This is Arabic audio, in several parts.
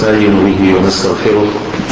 ونستعين به ونستغفره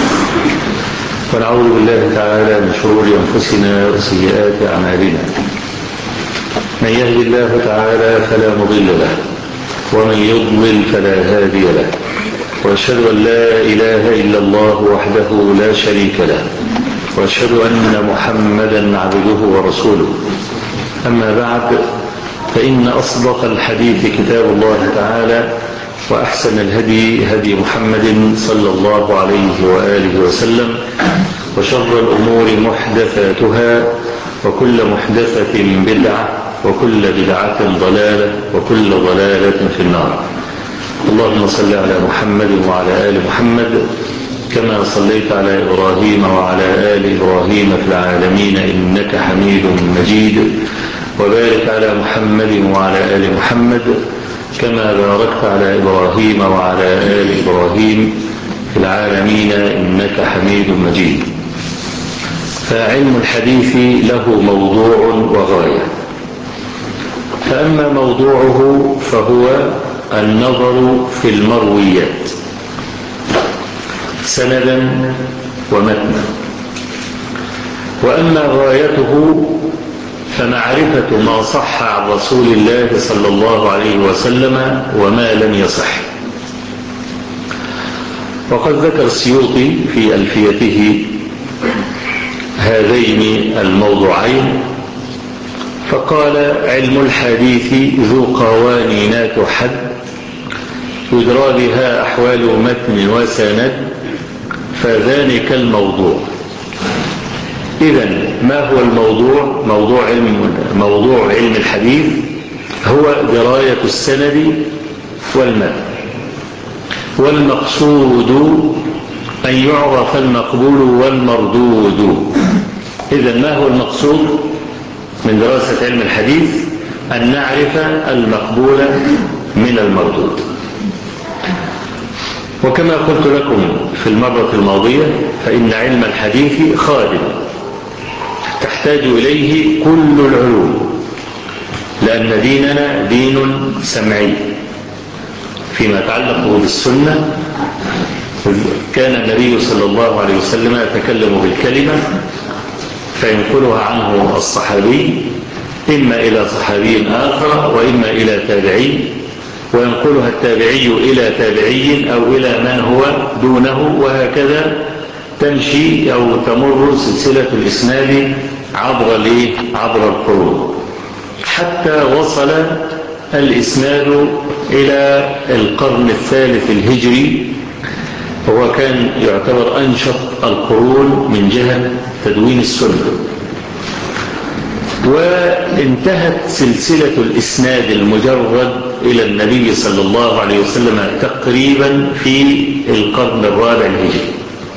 ونعوذ بالله تعالى من شرور أنفسنا وسيئات أعمالنا. من يهد الله تعالى فلا مضل له ومن يضلل فلا هادي له، وأشهد أن لا إله إلا الله وحده لا شريك له، وأشهد أن محمدا عبده ورسوله. أما بعد، فإن أصدق الحديث كتاب الله تعالى، وأحسن الهدي هدي محمد صلى الله عليه وآله وسلم، وشر الأمور محدثاتها، وكل محدثة بدعة، وكل بدعة ضلالة، وكل ضلالة في النار. اللهم صل على محمد وعلى آل محمد كما صليت على إبراهيم وعلى آل إبراهيم في العالمين إنك حميد مجيد، وبارك على محمد وعلى آل محمد كما باركت على إبراهيم وعلى آل إبراهيم في العالمين إنك حميد مجيد. فعلم الحديث له موضوع وغاية، فأما موضوعه فهو النظر في المرويات سندا ومتنا، وأما غايته فمعرفة ما صح عن رسول الله صلى الله عليه وسلم وما لم يصح. وقد ذكر السيوطي في ألفيته هذين الموضوعين، فقال: علم الحديث ذو قوانين تحد، يدرى بها أحوال متن وسند، فذلك الموضوع. إذن ما هو الموضوع؟ موضوع علم الحديث هو دراية السند والمتن، والمقصود أن يعرف المقبول والمردود. إذن ما هو المقصود من دراسة علم الحديث؟ أن نعرف المقبول من المردود. وكما قلت لكم في المرة الماضية، فإن علم الحديث خادم تحتاج إليه كل العلوم، لأن ديننا دين سمعي. فيما يتعلق بالسنة، كان النبي صلى الله عليه وسلم يتكلم بالكلمة فينقلها عنه الصحابي إما إلى صحابي آخر وإما إلى تابعي، وينقلها التابعي إلى تابعي أو إلى من هو دونه، وهكذا تمشي أو تمر سلسلة الإسناد عبر القرون، حتى وصل الإسناد إلى القرن الثالث الهجري، وهو كان يعتبر أنشط القرون من جهة تدوين السنة. وانتهت سلسلة الإسناد المجرد إلى النبي صلى الله عليه وسلم تقريبا في القرن الرابع الهجري،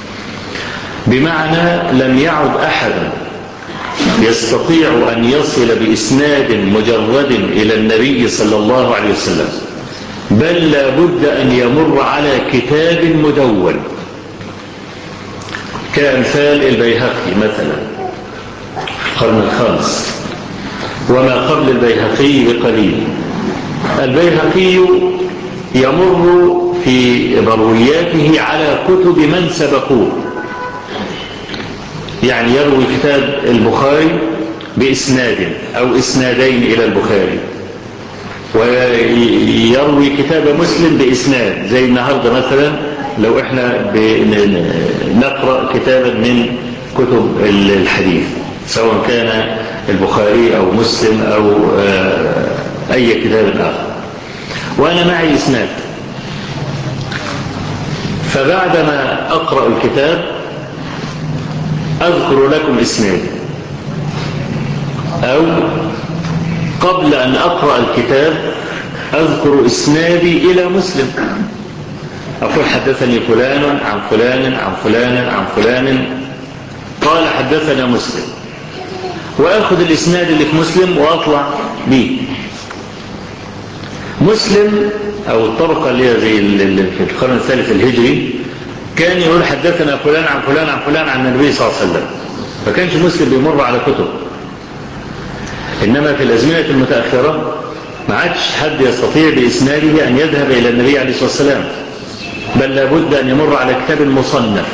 بمعنى لم يعد أحد يستطيع أن يصل بإسناد مجرد إلى النبي صلى الله عليه وسلم، بل لا بد أن يمر على كتاب مدون كأمثال البيهقي مثلا في القرن الخامس، وما قبل البيهقي بقليل. البيهقي يمر في مروياته على كتب من سبقوه، يعني يروي كتاب البخاري بإسناد أو إسنادين إلى البخاري، ويروي كتاب مسلم بإسناد. زي النهاردة مثلا لو احنا نقرأ كتابا من كتب الحديث، سواء كان البخاري أو مسلم أو أي كتاب آخر، وأنا معي إسناد، فبعدما أقرأ الكتاب أذكر لكم إسناد، أو قبل أن أقرأ الكتاب أذكر إسنادي إلى مسلم، أقول: حدثني فلان عن فلان عن فلان عن فلان قال حدثنا مسلم، وأخذ الإسناد اللي في مسلم وأطلع به. مسلم أو الطبقة اللي هي زي في القرن الثالث الهجري كان يقول: حدثنا فلان عن فلان عن فلان عن النبي صلى الله عليه وسلم، ما كانش مسلم بيمر على كتب. إنما في الأزمنة المتأخرة ما عادش حد يستطيع بإسناده أن يذهب إلى النبي عليه الصلاة والسلام، بل لابد أن يمر على كتاب مصنف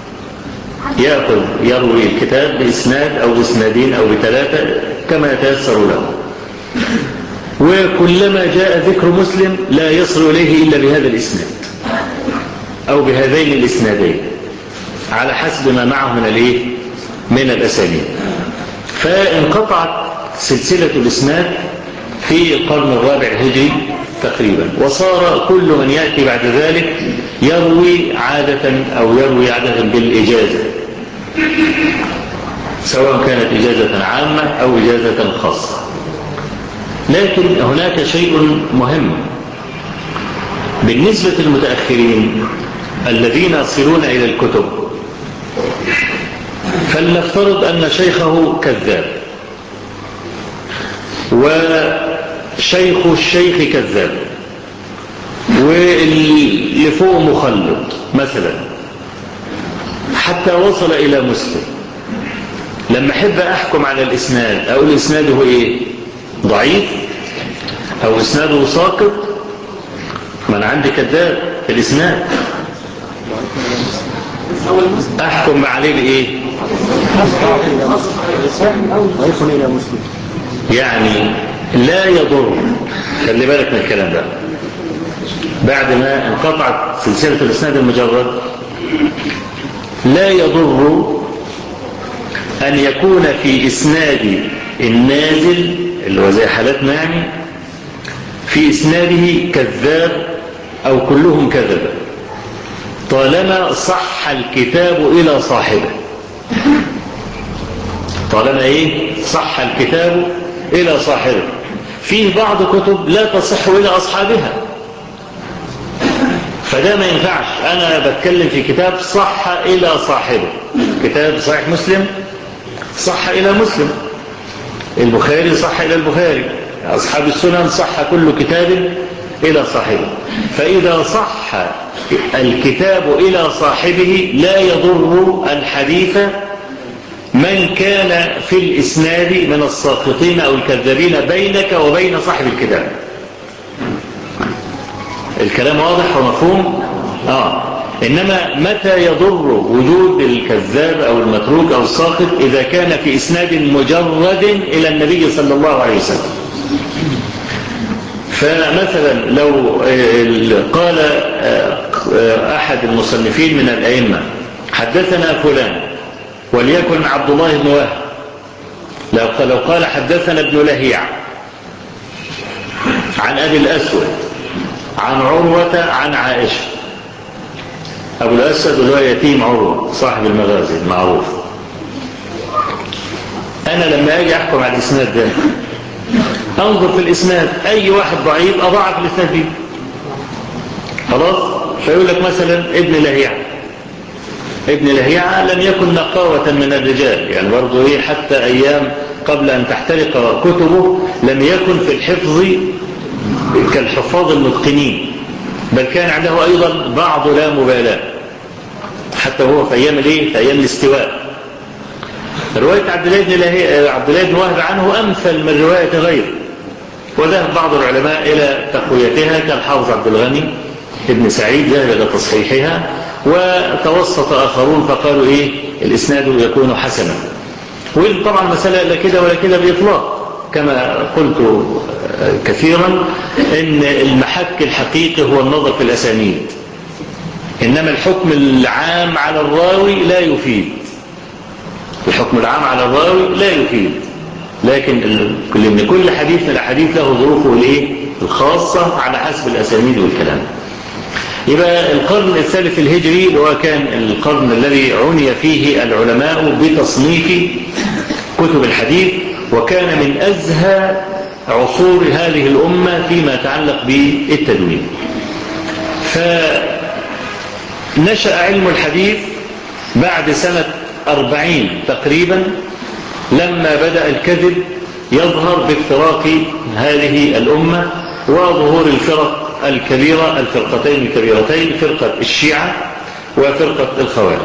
يروي الكتاب بإسناد أو بإسنادين أو بثلاثة كما يتيسر له. وكلما جاء ذكر مسلم لا يصل إليه إلا بهذا الإسناد أو بهذين الإسنادين على حسب ما معه من الأسانيد. فانقطعت سلسلة الإسناد في القرن الرابع الهجري تقريبا، وصار كل من يأتي بعد ذلك يروي عادة بالإجازة، سواء كانت إجازة عامة أو إجازة خاصة. لكن هناك شيء مهم بالنسبة للمتأخرين الذين يصلون إلى الكتب. فلنفترض أن شيخه كذاب وشيخ الشيخ كذاب واللي فوق مخلط مثلا حتى وصل إلى مسلم، لما أحب أحكم على الإسناد أقول إسناده إيه؟ ضعيف أو إسناده ساقط؟ ما أنا عندي كذاب في الإسناد، أحكم عليه بإيه؟ يعني لا يضر، خلي بالك من الكلام ده، بعد ما انقطعت سلسلة الإسناد المجرد لا يضر أن يكون في إسناد النازل اللي هو زي حالتنا، يعني في إسناده كذاب أو كلهم كذبة، طالما صح الكتاب إلى صاحبه. طالما إيه؟ صح الكتاب إلى صاحبه. فيه بعض كتب لا تصح إلى أصحابها، فده ما ينفعش. أنا بتكلم في كتاب صح إلى صاحبه، كتاب صحيح مسلم صح إلى مسلم، البخاري صح إلى البخاري، أصحاب السنن صح كل كتاب إلى صاحبه. فإذا صح الكتاب إلى صاحبه لا يضر الحديث من كان في الإسناد من الساقطين أو الكذابين بينك وبين صاحب الكتاب. الكلام واضح ومفهوم؟ إنما متى يضر وجود الكذاب أو المتروك أو الساقط؟ إذا كان في إسناد مجرد إلى النبي صلى الله عليه وسلم. فمثلا لو قال أحد المصنفين من الأئمة حدثنا فلان، وليكن عبد الله بن وهب، لو قال حدثنا ابن لهيع عن أبي الأسود عن عروة عن عائشة، أبو الأسود اللي هو يتيم عروة صاحب المغازي المعروف، أنا لما أجي أحكم على الإسناد ده أنظر في الإسناد أي واحد ضعيف أضعف الإسناد فيه، خلاص. فيقول لك مثلا ابن لهيع لم يكن نقاوة من الرجال، يعني برضو إيه، حتى أيام قبل أن تحترق كتبه لم يكن في الحفظ كالحفاظ المتقنين، بل كان عنده أيضا بعض لا مبالاة، حتى هو في أيام في أيام الاستواء. رواية عبد الله بن وهب عنه أمثل من رواية غيره، وذهب بعض العلماء إلى تقويتها كالحافظ عبد الغني ابن سعيد ذهب إلى تصحيحها، وتوسط آخرون فقالوا الإسناد يكون حسنا. وطبعا مسألة لا كده ولا كده بإطلاق، كما قلت كثيرا إن المحك الحقيقي هو النظر في الأسانيد، إنما الحكم العام على الراوي لا يفيد. الحكم العام على الراوي لا يفيد، لكن كل حديث من الأحاديث له ظروفه الخاصة على حسب الأسانيد والكلام. يبقى القرن الثالث الهجري اللي هو كان القرن الذي عني فيه العلماء بتصنيف كتب الحديث، وكان من أزهى عصور هذه الأمة فيما يتعلق بالتدوين. فنشأ علم الحديث بعد سنة 40 تقريبا، لما بدأ الكذب يظهر بافتراق هذه الأمة وظهور الفرق الكبيرة، الفرقتين الكبيرتين، فرقة الشيعة وفرقة الخوارج.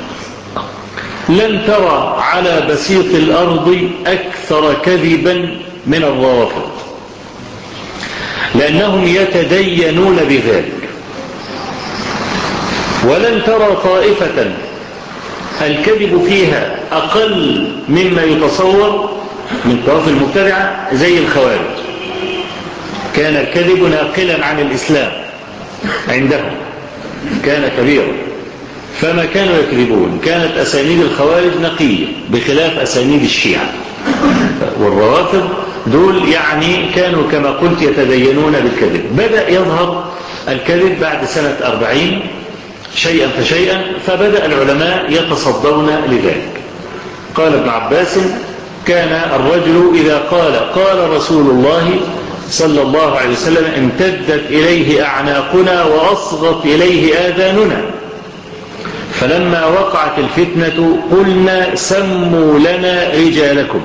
لن ترى على بسيط الأرض أكثر كذبا من الروافض، لأنهم يتدينون بذلك. ولن ترى طائفة الكذب فيها أقل مما يتصور من طرف المبتدعة زي الخوارج. كان الكذب ناقلا عن الإسلام عندهم، كان كبيرا، فما كانوا يكذبون. كانت أسانيد الخوارج نقية بخلاف أسانيد الشيعة والروافض. دول يعني كانوا كما قلت يتدينون بالكذب. بدأ يظهر الكذب بعد سنة 40 شيئا فشيئا، فبدأ العلماء يتصدون لذلك. قال ابن عباس: كان الرجل إذا قال رسول الله صلى الله عليه وسلم امتدت إليه أعناقنا وأصغت إليه آذاننا، فلما وقعت الفتنة قلنا سموا لنا رجالكم.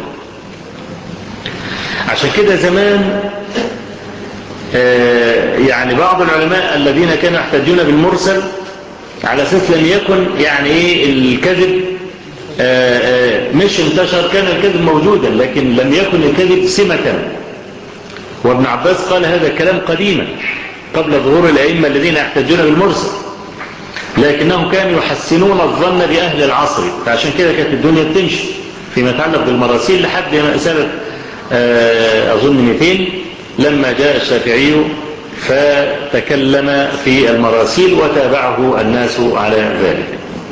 عشان كده زمان يعني بعض العلماء الذين كانوا يحتجون بالمرسل على أساس لم يكن يعني إيه الكذب مش انتشر، كان الكذب موجودا لكن لم يكن الكذب سمة. وابن عباس قال هذا الكلام قديما قبل ظهور الأئمة الذين يحتجون بالمرسل، لكنهم كانوا يحسنون الظن بأهل العصر، فعشان كده كانت الدنيا بتمشي فيما يتعلق بالمراسيل لحد سنة أظن 200 لما جاء الشافعي فتكلم في المراسيل وتابعه الناس على ذلك.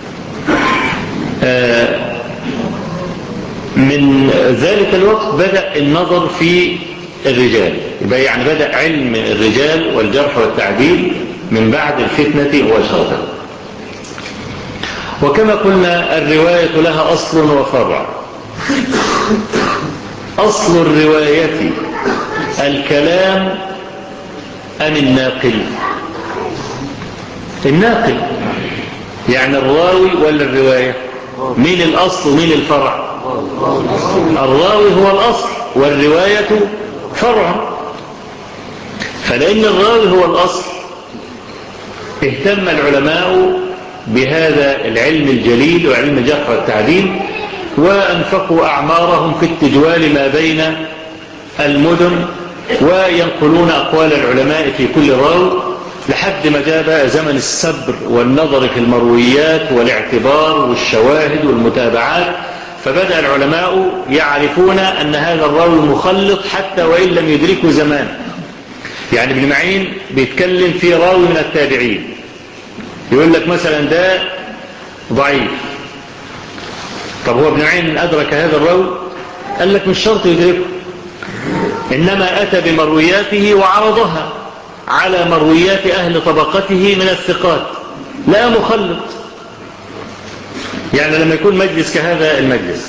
من ذلك الوقت بدأ النظر في الرجال، يبقى يعني بدأ علم الرجال والجرح والتعديل من بعد الفتنة مباشرة. وكما قلنا الرواية لها أصل وفرع. أصل الرواية الكلام أم الناقل؟ الناقل يعني الراوي ولا الرواية؟ مين الأصل ومين الفرع؟ الراوي هو الأصل والرواية فرع. فلأن الراوي هو الأصل اهتم العلماء بهذا العلم الجليل وعلم الجرح والتعديل، وأنفقوا أعمارهم في التجوال ما بين المدن وينقلون أقوال العلماء في كل راوي، لحد ما جاء زمن الصبر والنظر في المرويات والاعتبار والشواهد والمتابعات، فبدأ العلماء يعرفون أن هذا الراوي مخلط حتى وإن لم يدركه زمان. يعني ابن معين بيتكلم في راوي من التابعين، يقول لك مثلا ده ضعيف. طب هو ابن معين أدرك هذا الراوي؟ قال لك مش شرط يدركه، إنما أتى بمروياته وعرضها على مرويات أهل طبقته من الثقات، لا مخلط. يعني لما يكون مجلس كهذا المجلس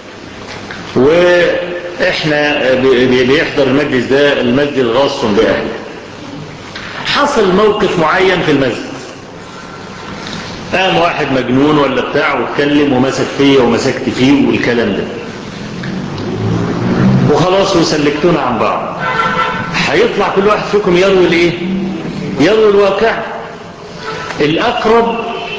وإحنا بيحضر المجلس ده المسجد غاص بأهله، حصل موقف معين في المسجد، قام واحد مجنون ولا بتاع واتكلم ومسك فيه ومسكت فيه والكلام ده، وخلاص وسلكتونا عن بعض. هيطلع كل واحد فيكم يروي الايه؟ يروي الواقع. الأقرب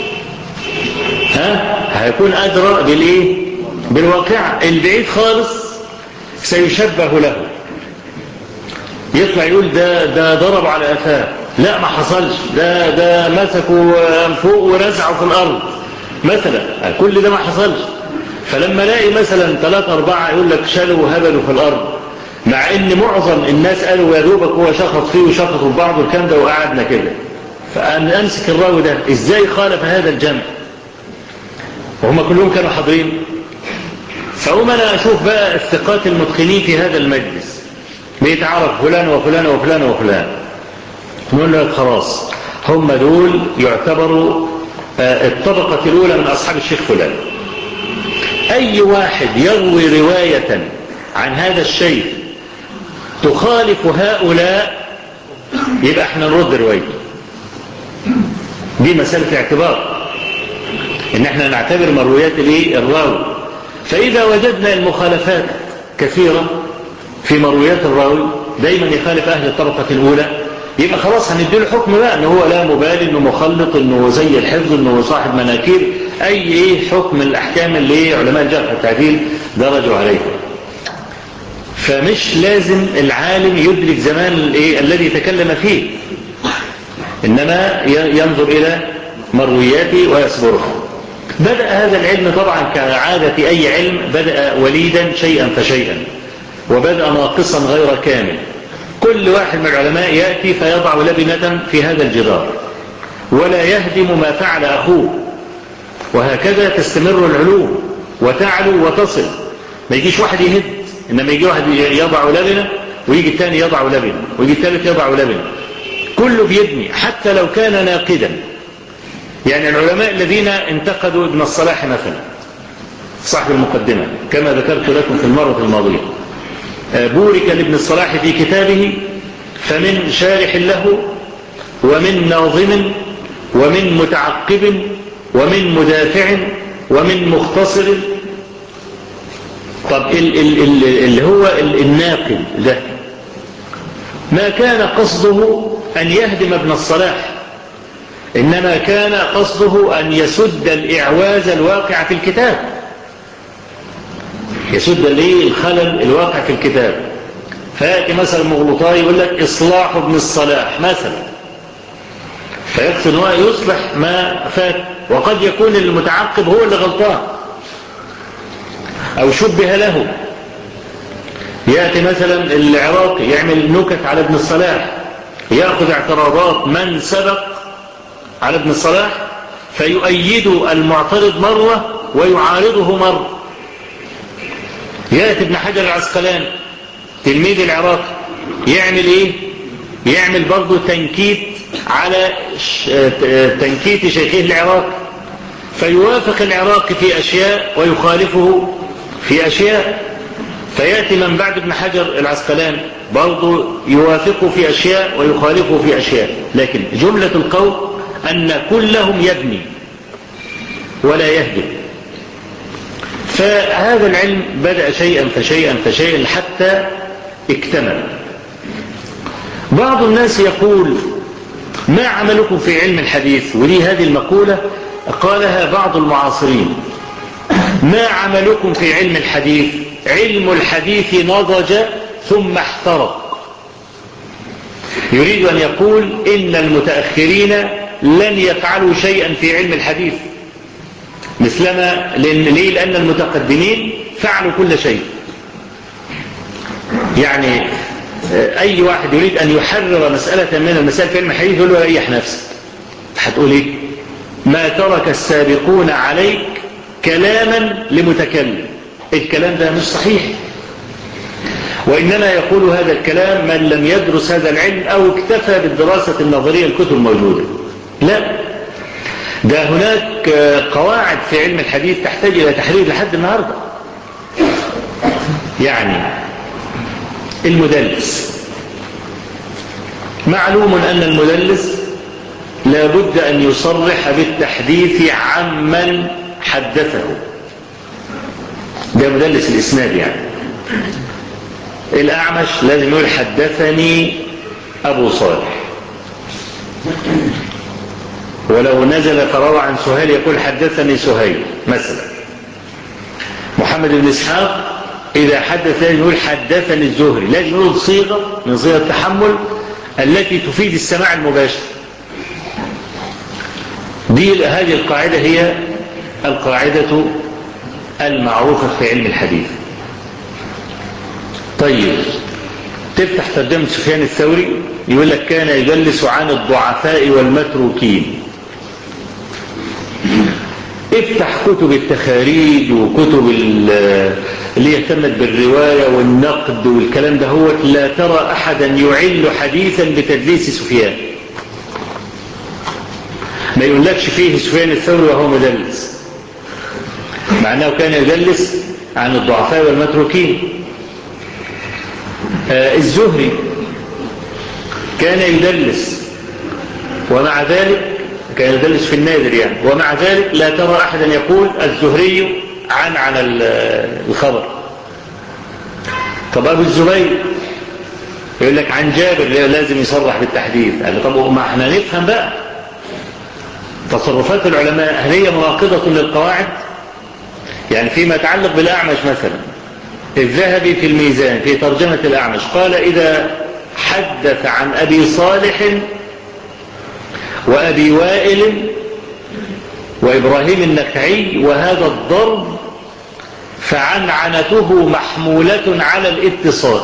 هيكون أدرى بالايه؟ بالواقع. البعيد خالص سيشبه له، يطلع يقول ده ضرب على قفاه، لا ما حصلش، ده مسكوا فوق ورزعوا في الأرض مثلا، كل ده ما حصلش. فلما الاقي مثلا 3 4 يقول لك شالوا وهبلوا في الأرض، مع ان معظم الناس قالوا يا دوبك هو شخط فيه وشخطوا في بعض والكلام ده وقعدنا كده، فأنا أمسك الراوي ده إزاي خالف هذا الجمع وهم كلهم كانوا حاضرين؟ فأقوم أنا أشوف بقى الثقات المتقنين في هذا المجلس بيتعرف فلان وفلان وفلان وفلان، نقول لك خلاص هم دول يعتبروا الطبقة الأولى من أصحاب الشيخ فلان. أي واحد يروي رواية عن هذا الشيء تخالف هؤلاء يبقى احنا نرد روايته. دي مسألة اعتبار، ان احنا نعتبر مرويات الراوي. فإذا وجدنا المخالفات كثيرة في مرويات الراوي دايما يخالف أهل الطبقة الأولى، يبقى خلاص هنديله حكم بقى انه هو لا مبالي، انه مخلط، انه زي الحفظ، انه صاحب مناكير، اي حكم الاحكام اللي علماء الجرح والتعديل درجوا عليها. فمش لازم العالم يدرك زمان الذي تكلم فيه، انما ينظر الى مروياته ويصبرها. بدأ هذا العلم طبعا كعادة أي علم، بدأ وليدا شيئا فشيئا، وبدأ ناقصا غير كامل. كل واحد من العلماء يأتي فيضع لبنة في هذا الجدار ولا يهدم ما فعل أخوه، وهكذا تستمر العلوم وتعلو وتصل. ما يجيش واحد يهد، إنما يجي واحد يضع لبنة ويجي الثاني يضع لبنة ويجي الثالث يضع لبنة، كله بيبني حتى لو كان ناقدا. يعني العلماء الذين انتقدوا ابن الصلاح مثلا صاحب المقدمة كما ذكرت لكم في المرة الماضية، بورك لابن الصلاح في كتابه، فمن شارح له ومن ناظم ومن متعقب ومن مدافع ومن مختصر. طب اللي هو الناقل ده ما كان قصده أن يهدم ابن الصلاح، إنما كان قصده أن يسد الإعواز الواقع في الكتاب، يسد الخلل الواقع في الكتاب. فيأتي مثلا مغلطاي يقول لك إصلاح ابن الصلاح مثلا، فيقصد هو يصلح ما فات، وقد يكون المتعقب هو اللي غلطان أو شبه له. يأتي مثلا العراقي يعمل نكت على ابن الصلاح، يأخذ اعتراضات من سبق على ابن الصلاح فيؤيد المعترض مرة ويعارضه مرة. يأتي ابن حجر العسقلاني تلميذ العراقي يعمل ايه؟ يعمل برضه تنكيت على تنكيت شيخه العراقي، فيوافق العراقي في أشياء ويخالفه في أشياء. فيأتي من بعد ابن حجر العسقلاني برضه يوافقه في أشياء ويخالفه في أشياء، لكن جملة القول أن كلهم يبني ولا يهدم. فهذا العلم بدأ شيئا فشيئا فشيئا حتى اكتمل. بعض الناس يقول ما عملكم في علم الحديث، ودي هذه المقولة قالها بعض المعاصرين، ما عملكم في علم الحديث؟ علم الحديث نضج ثم احترق. يريد أن يقول إن المتأخرين لن يفعلوا شيئا في علم الحديث مثلما، لأن المتقدمين فعلوا كل شيء. يعني أي واحد يريد أن يحرر مسألة من المسائل في علم الحديث يقول له ريح نفسك، هتقول إيه؟ ما ترك السابقون عليك كلاما لمتكلم. الكلام ده مش صحيح، وإنما يقول هذا الكلام من لم يدرس هذا العلم أو اكتفى بالدراسة النظرية الكتب موجودة. لا، ده هناك قواعد في علم الحديث تحتاج إلى تحرير لحد النهاردة. يعني المدلس، معلوم أن المدلس لابد أن يصرح بالتحديث عمن حدثه، ده مدلس الإسناد. يعني الأعمش لازم يقول حدثني أبو صالح، ولو نزل فروى عن سهيل يقول حدثني سهيل مثلا. محمد بن إسحاق إذا حدث لازم يقول حدثني الزهري، لازم يقول صيغة من صيغ التحمل التي تفيد السماع المباشر. هذه القاعدة هي القاعدة المعروفة في علم الحديث. طيب، تفتح ترجمة سفيان الثوري يقول لك كان يجلس عن الضعفاء والمتروكين. افتح كتب التخاريج وكتب اللي يهتمت بالرواية والنقد والكلام ده، هو لا ترى أحدا يعل حديثا بتدليس سفيان. ما يقولكش فيه سفيان الثوري وهو مدلس، مع أنه كان يدلس عن الضعفاء والمتروكين. الزهري كان يدلس، ومع ذلك كان يدلس في النادر يعني، ومع ذلك لا ترى أحدا يقول الزهري عن الخبر. طب أبو الزبير يقول لك عن جابر لازم يصرح بالتحديث. قال طب ما احنا نفهم بقى تصرفات العلماء هل هي مناقضة للقواعد؟ يعني فيما يتعلق بالأعمش مثلا، الذهبي في الميزان في ترجمة الأعمش قال إذا حدث عن أبي صالح وأبي وائل وإبراهيم النخعي، وهذا الضرب فعنعنته محمولة على الاتصال.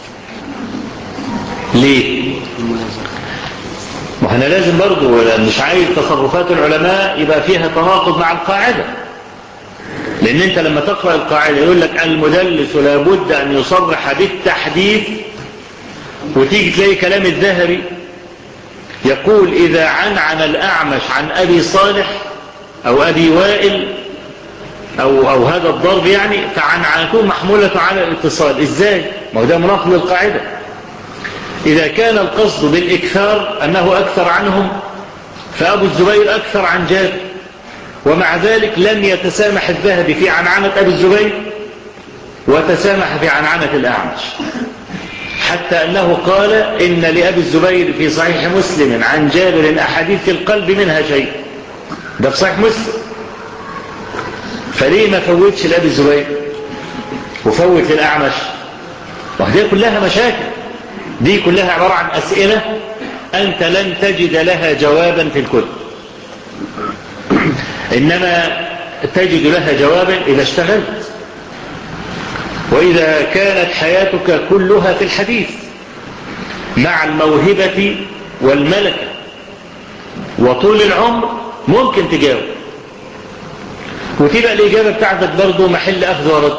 ليه؟ ما احنا لازم برضو، مش عايز تصرفات العلماء يبقى فيها تناقض مع القاعدة، لأن أنت لما تقرأ القاعدة يقول لك المدلس لابد أن يصرح بالتحديث، وتيجي تلاقي كلام الذهبي يقول إذا عنعن الأعمش عن أبي صالح أو أبي وائل أو هذا الضرب يعني فعنعنته محمولة على الاتصال. إزاي؟ ما هو ده مناقض للقاعدة. إذا كان القصد بالإكثار أنه أكثر عنهم، فأبو الزبير أكثر عن جابر، ومع ذلك لم يتسامح الذهبي في عنعنة أبي الزبير وتسامح في عنعنة الأعمش، حتى أنه قال إن لأبي الزبير في صحيح مسلم عن جابر أحاديث في القلب منها شيء. ده في صحيح مسلم، فليه ما فوتش لأبي الزبير وفوت للأعمش؟ وهذه كلها مشاكل، دي كلها عبارة عن أسئلة أنت لن تجد لها جوابا في الكتب، إنما تجد لها جوابا إذا اشتغلت، وإذا كانت حياتك كلها في الحديث مع الموهبة والملكة وطول العمر ممكن تجاوب، وتبقى الإجابة بتاعتك برضو محل أخذ ورد.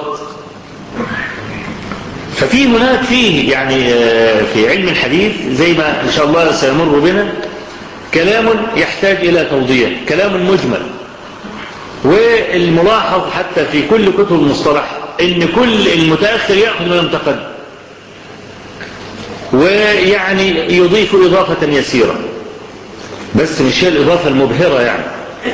ففي هناك فيه يعني في علم الحديث زي ما إن شاء الله سيمر بنا كلام يحتاج إلى توضيح، كلام مجمل. والملاحظ حتى في كل كتب المصطلح إن كل المتأخر يأخذ من المتقدم، ويعني يضيف إضافة يسيرة، بس مش هي الإضافة المبهرة يعني.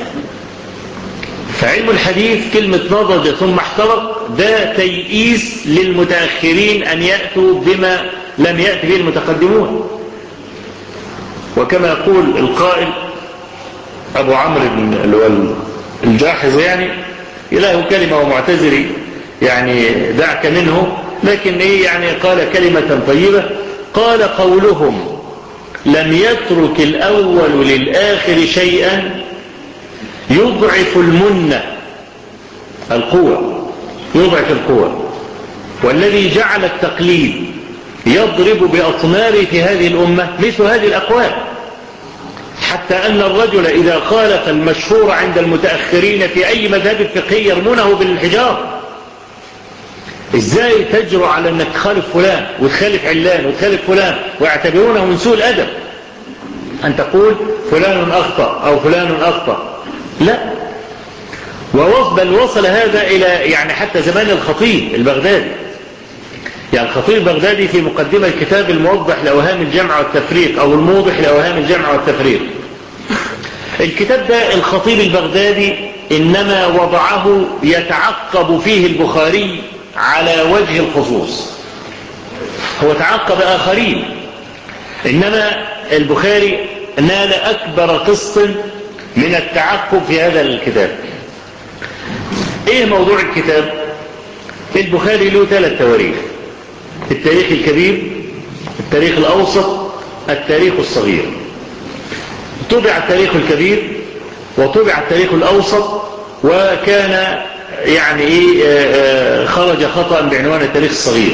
فعلم الحديث كلمة نضج ثم احترق ده تيئيس للمتأخرين أن يأتوا بما لم يأتي به المتقدمون. وكما يقول القائل أبو عمرو الجاحظ يعني إله كلمة ومعتذري يعني دعك منه، لكن إيه يعني قال كلمة طيبة، قال قولهم لم يترك الأول للآخر شيئا يضعف المنة القوة، يضعف القوة، والذي جعل التقليد يضرب بأطنابه في هذه الأمة مثل هذه الأقوال، حتى أن الرجل إذا خالف المشهور عند المتأخرين في أي مذهب فقهي يرمونه بالحجار. إزاي تجرؤ على أنك تخالف فلان وتخالف علان وتخالف فلان ويعتبرونه من سوء الأدب أن تقول فلان أخطأ أو فلان أخطأ؟ لا. بل وصل هذا إلى يعني حتى زمان الخطيب البغدادي، يعني الخطيب البغدادي في مقدمة الكتاب الموضح لأوهام الجمع والتفريق أو الموضح لأوهام الجمع والتفريق، الكتاب ده الخطيب البغدادي إنما وضعه يتعقب فيه البخاري على وجه الخصوص، هو تعقب آخرين، إنما البخاري نال أكبر قسط من التعقب في هذا الكتاب. إيه موضوع الكتاب؟ البخاري له 3 تواريخ: التاريخ الكبير، التاريخ الأوسط، التاريخ الصغير. طبع التاريخ الكبير وطبع التاريخ الأوسط، وكان يعني خرج خطأ بعنوان التاريخ الصغير،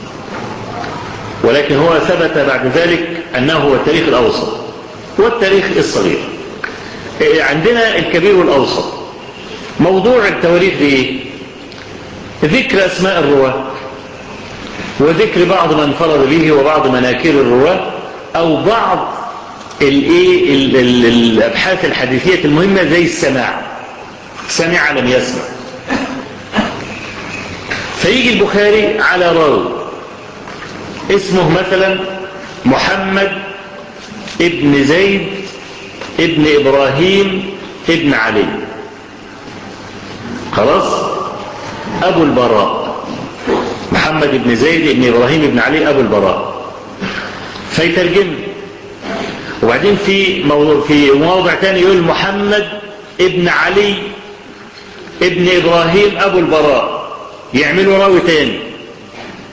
ولكن هو ثبت بعد ذلك أنه هو التاريخ الأوسط والتاريخ الصغير. عندنا الكبير والأوسط. موضوع التواريخ دي ذكر أسماء الرواة وذكر بعض من انفرد به وبعض مناكير الرواة أو بعض الأبحاث الحديثية المهمة زي السماع، سمع لم يسمع. فيجي البخاري على راوي اسمه مثلا محمد ابن زيد ابن إبراهيم ابن علي، خلاص، أبو البراء، محمد ابن زيد ابن إبراهيم ابن علي أبو البراء، فيترجم. وبعدين في موضع تاني يقول محمد ابن علي ابن إبراهيم أبو البراء، يعملوا راوي تاني،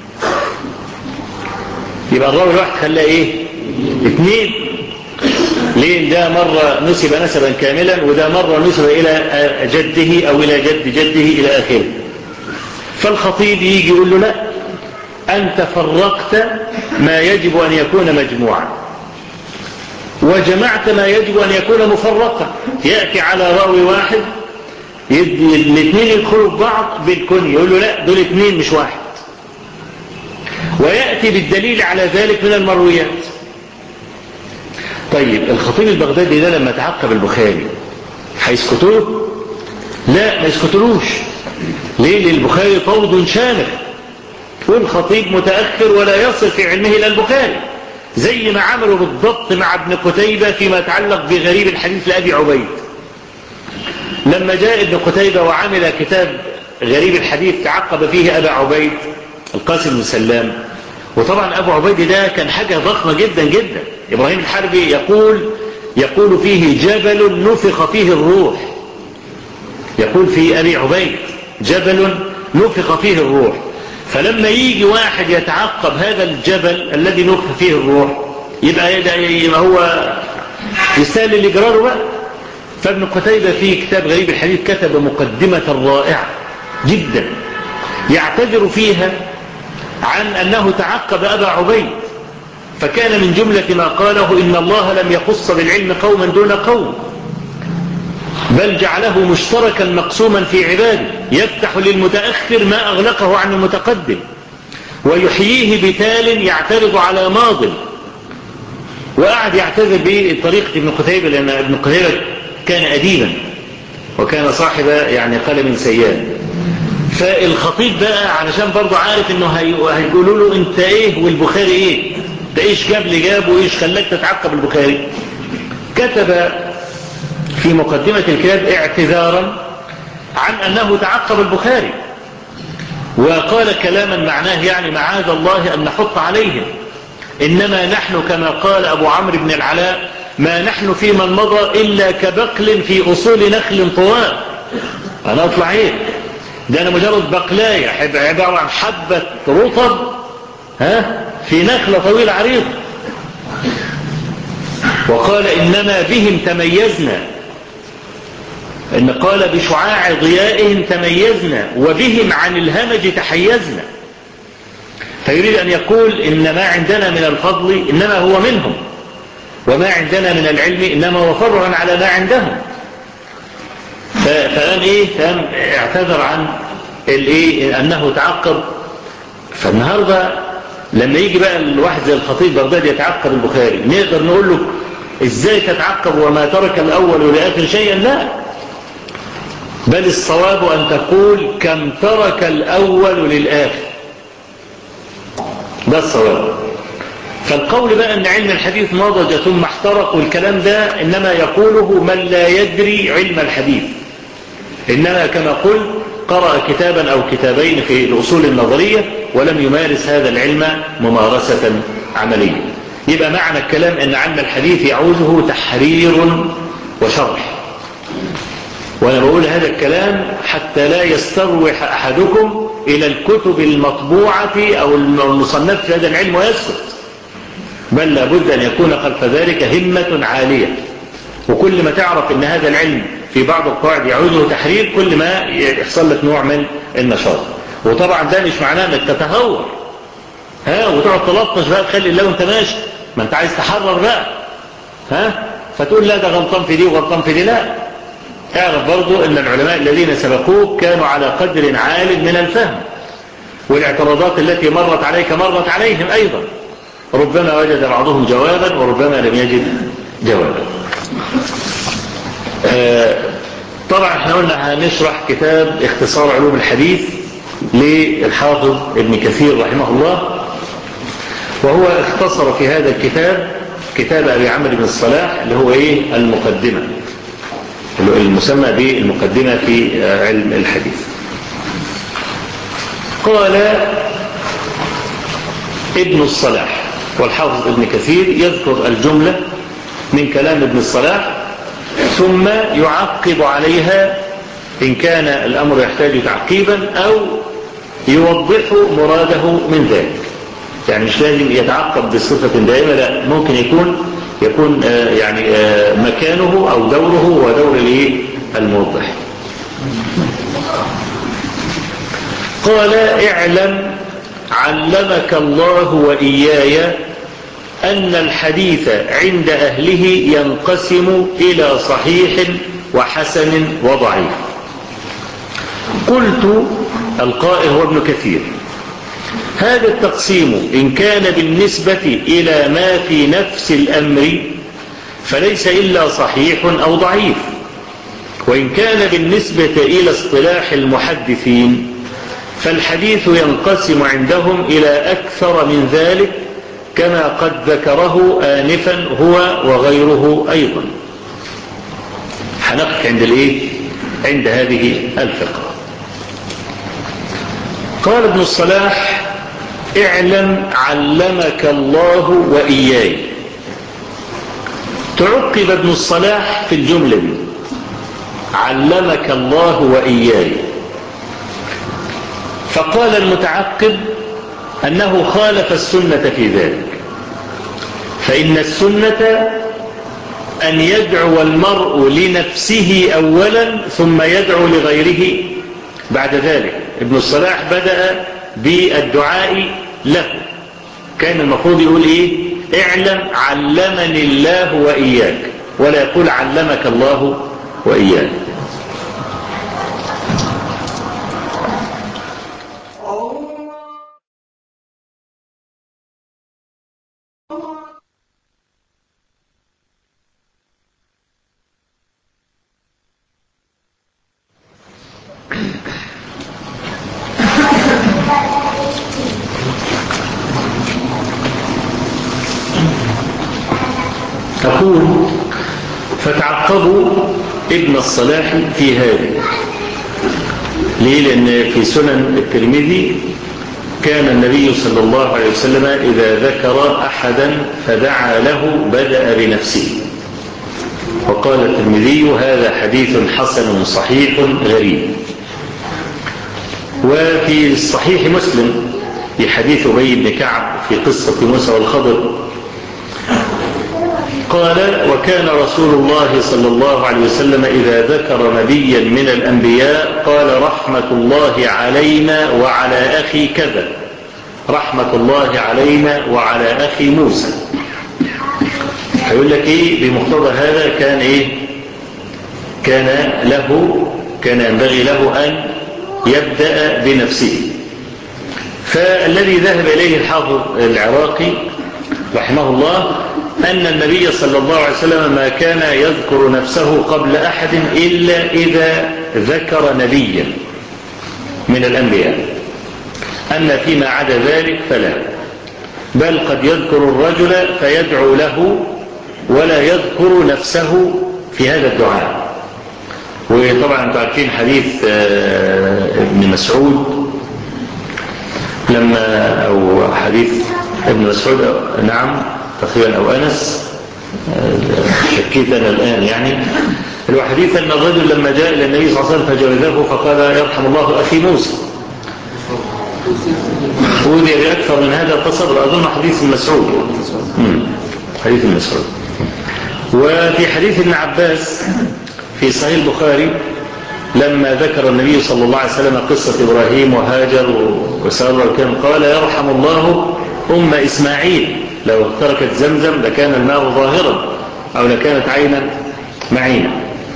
يبقى الراوي الواحد خلاه ايه؟ 2. ليه؟ ده مرة نسب نسبا كاملا، وده مرة نسب إلى جده أو إلى جد جده إلى آخره. فالخطيب يجي يقول له لا، أنت فرقت ما يجب أن يكون مجموعا، وجمعت ما يجب أن يكون مفرقا. يأتي على راوي واحد يدي الاثنين يدخلوا في بعض بالكنية، يقول له لا، دول اثنين مش واحد. ويأتي بالدليل على ذلك من المرويات. طيب الخطيب البغدادي ده لما تعقب البخاري هيسكتوه؟ لا، ما يسكتلوش. ليه؟ للبخاري فوض شامل، والخطيب متأخر ولا يصل في علمه إلى البخاري، زي ما عملوا بالضبط مع ابن قتيبة فيما يتعلق بغريب الحديث لأبي عبيد. لما جاء ابن قتيبة وعمل كتاب غريب الحديث تعقب فيه أبا عبيد القاسم بن سلام. وطبعا أبو عبيد ده كان حاجة ضخمة جدا جدا. إبراهيم الحربي يقول فيه جبل نفخ فيه الروح، يقول في أبي عبيد جبل نفخ فيه الروح. فلما يجي واحد يتعقب هذا الجبل الذي نفخ فيه الروح، يبقى هو يستاهل اللي جراله بقى. فابن قتيبة في كتاب غريب الحديث كتب مقدمة رائعة جدا يعتذر فيها عن أنه تعقب أبا عبيد، فكان من جملة ما قاله إن الله لم يخص بالعلم قوما دون قوم، بل جعله مشتركا مقسوما في عباده، يفتح للمتأخر ما أغلقه عن المتقدم، ويحييه بتال يعترض على ماض. وقعد يعتذر بطريقة ابن قتيبة، لأن ابن قتيبة كان أديبا وكان صاحب يعني قلم سيان. فالخطيب بقى علشان برضو عارف انه هيقولوا له انت ايه والبخاري ايه، ده ايش جاب لي جاب وايش خلاك تتعقب البخاري، كتب في مقدمة الكتاب اعتذارا عن انه تعقب البخاري، وقال كلاما معناه يعني معاذ الله ان نحط عليهم، انما نحن كما قال ابو عمرو بن العلاء ما نحن في من مضى الا كبقل في اصول نخل طوال. انا اطلع ايه ده؟ انا مجرد بقلاية عبارة عن حبة رطب في نخلة طويلة عريضة. وقال انما بهم تميزنا، ان قال بشعاع ضيائهم تميزنا وبهم عن الهمج تحيزنا. فيريد ان يقول ان ما عندنا من الفضل انما هو منهم، وما عندنا من العلم انما هو فرع على ما عندهم. فقال ايه؟ فقام اعتذر عن الايه انه تعقب. فالنهارده لما يجي بقى الواحد زي الخطيب بغداد يتعقب البخاري، نقدر نقول له ازاي تتعقب وما ترك الاول ولاخر شيئا؟ لا، بل الصواب ان تقول كم ترك الاول للاخر، ده الصواب. فالقول بقى ان علم الحديث نضج ثم احترق والكلام ده انما يقوله من لا يدري علم الحديث، انما كما قلت قرأ كتابا أو كتابين في الأصول النظرية ولم يمارس هذا العلم ممارسة عملية. يبقى معنى الكلام أن علم الحديث يعوزه تحرير وشرح. وأنا بقول هذا الكلام حتى لا يستروح أحدكم إلى الكتب المطبوعة أو المصنفة في هذا العلم ويسكت، بل لابد أن يكون خلف ذلك همة عالية. وكل ما تعرف أن هذا العلم في بعض القواعد يعوزه تحرير، كل ما يحصل لك نوع من النشاط. وطبعا ده مش معناه انك تتهور وتقعد تلطش بقى تخلي الله وانت ماشي، ما انت عايز تحرر بقى فتقول لا ده غلطان في دي وغلطان في دي. لا، اعرف برضو ان العلماء الذين سبقوك كانوا على قدر عال من الفهم، والاعتراضات التي مرت عليك مرت عليهم ايضا، ربما وجد بعضهم جوابا وربما لم يجد جوابا. طبعا احنا قلنا هنشرح كتاب اختصار علوم الحديث للحافظ ابن كثير رحمه الله، وهو اختصر في هذا الكتاب كتاب ابي عمرو بن الصلاح اللي هو ايه؟ المقدمة، المسمى بالمقدمة في علم الحديث. قال ابن الصلاح، والحافظ ابن كثير يذكر الجملة من كلام ابن الصلاح ثم يعقب عليها إن كان الأمر يحتاج تعقيبا أو يوضح مراده من ذلك. يعني مش لازم يتعقب بصفة دائمة، لا، ممكن يكون يكون يعني مكانه أو دوره هو دور الموضح. قال اعلم علمك الله وإياي أن الحديث عند أهله ينقسم إلى صحيح وحسن وضعيف. قلت القائل هو ابن كثير: هذا التقسيم إن كان بالنسبة إلى ما في نفس الأمر فليس إلا صحيح أو ضعيف، وإن كان بالنسبة إلى اصطلاح المحدثين فالحديث ينقسم عندهم إلى أكثر من ذلك كما قد ذكره آنفا هو وغيره أيضا. هنقف عند هذه الفقرة. قال ابن الصلاح: اعلم علمك الله وإياي. تعقب ابن الصلاح في الجملة دي: علمك الله وإياي. فقال المتعقب أنه خالف السنة في ذلك، فإن السنة أن يدعو المرء لنفسه أولا ثم يدعو لغيره بعد ذلك. ابن الصلاح بدأ بالدعاء له، كان المفروض يقول اعلم علمني الله وإياك، ولا يقول علمك الله وإياك. أقول: فتعقبوا ابن الصلاح في هذا. ليه؟ لأن في سنن الترمذي كان النبي صلى الله عليه وسلم إذا ذكر أحدا فدعا له بدأ بنفسه، وقال الترمذي: هذا حديث حسن صحيح غريب. وفي صحيح مسلم في حديث أبي بن كعب في قصة موسى والخضر قال: وكان رسول الله صلى الله عليه وسلم إذا ذكر نبيا من الأنبياء قال: رحمة الله علينا وعلى أخي كذا، رحمة الله علينا وعلى أخي موسى. هيقول لك بمقتضى هذا كان ينبغي له أن يبدأ بنفسه. فالذي ذهب إليه الحافظ العراقي رحمه الله أن النبي صلى الله عليه وسلم ما كان يذكر نفسه قبل أحد إلا إذا ذكر نبيا من الأنبياء، أما فيما عدا ذلك فلا، بل قد يذكر الرجل فيدعو له ولا يذكر نفسه في هذا الدعاء. وطبعا انتم عارفين حديث ابن مسعود أو حديث ابن مسعود، نعم تقريبا، أو أنس، شكيت أنا الآن هو حديث أن الرجل لما جاء إلى النبي صلى الله عليه وسلم فجلده فقال: يرحم الله أخي موسى. ودي بأكثر من هذا التصدر، أظن حديث مسعود، حديث مسعود. وفي حديث ابن عباس في صحيح البخاري لما ذكر النبي صلى الله عليه وسلم قصة إبراهيم وهاجر وسارة وكان قال: يرحم الله أم إسماعيل، لو تركت زمزم لكان الماء ظاهرا أو لكانت عينا معينا.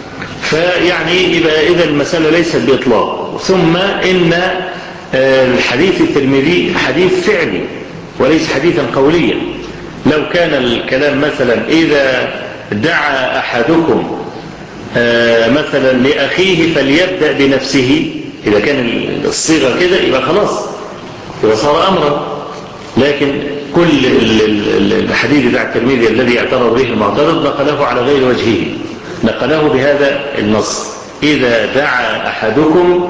يبقى إذا المسألة ليست بإطلاق. ثم إن الحديث الترمذي حديث فعلي وليس حديثا قوليا. لو كان الكلام مثلا إذا دعا أحدكم مثلا لأخيه فليبدأ بنفسه، إذا كان الصيغة كده يبقى خلاص، يبقى صار أمرا. لكن كل الحديث بتاع الترمذي الذي اعترض به المعترض نقله على غير وجهه، نقله بهذا النص: إذا دعا أحدكم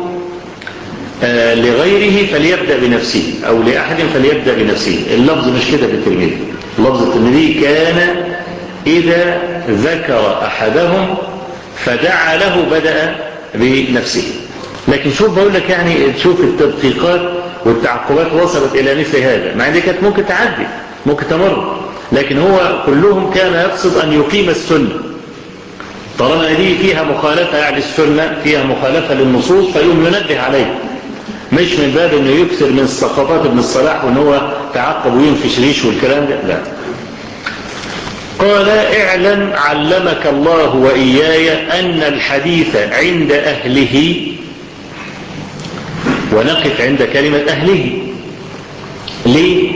لغيره فليبدأ بنفسه، أو لأحد فليبدأ بنفسه. اللفظ مش كده في الترمذي، اللفظ الترمذي كان إذا ذكر أحدهم فدعا له بدأ بنفسه. لكن شوف بقول لك شوف التدقيقات والتعقبات وصلت إلى مثل هذا، مع أن كانت ممكن تعدي، ممكن تمر. لكن هو كلهم كان يقصد أن يقيم السنة، طالما دي فيها مخالفة يعني السنة فيها مخالفة للنصوص فيقوم ينبه عليه، مش من باب انه يكثر من السقطات ابن الصلاح وان هو تعقب وينفش ريش والكلام ده، لا. قال اعلم علمك الله وإياي أن الحديث عند أهله، ونقف عند كلمة أهله. ليه؟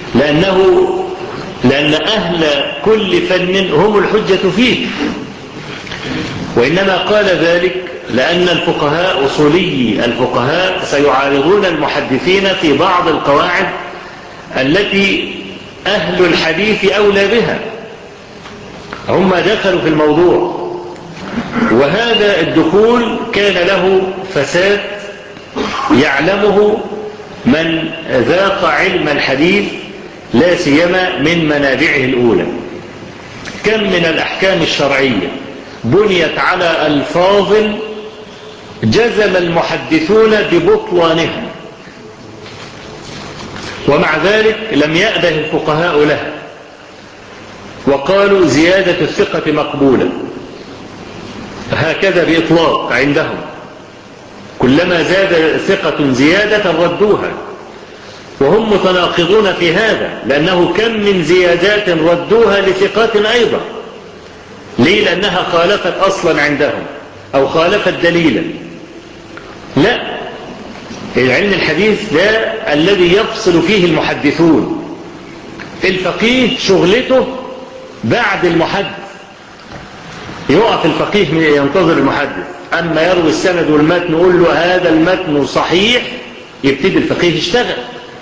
لأن أهل كل فن هم الحجة فيه، وإنما قال ذلك لأن الفقهاء أصولي الفقهاء سيعارضون المحدثين في بعض القواعد التي أهل الحديث أولى بها، هم دخلوا في الموضوع، وهذا الدخول كان له فساد يعلمه من ذاق علم الحديث لا سيما من منابعه الأولى. كم من الأحكام الشرعية بنيت على ألفاظ جزم المحدثون ببطلانها، ومع ذلك لم يأبه الفقهاء لها وقالوا زيادة الثقة مقبولة، هكذا بإطلاق عندهم، كلما زاد ثقة زيادة ردوها، وهم متناقضون في هذا، لأنه كم من زيادات ردوها لثقات أيضا. ليه؟ لأنها خالفت أصلا عندهم أو خالفت دليلا. لا، علم الحديث ده الذي يفصل فيه المحدثون، الفقيه شغلته بعد المحدث، يقف الفقيه ينتظر المحدث، أما يروي السند والمتن يقول له هذا المتن صحيح، يبتدي الفقيه يشتغل،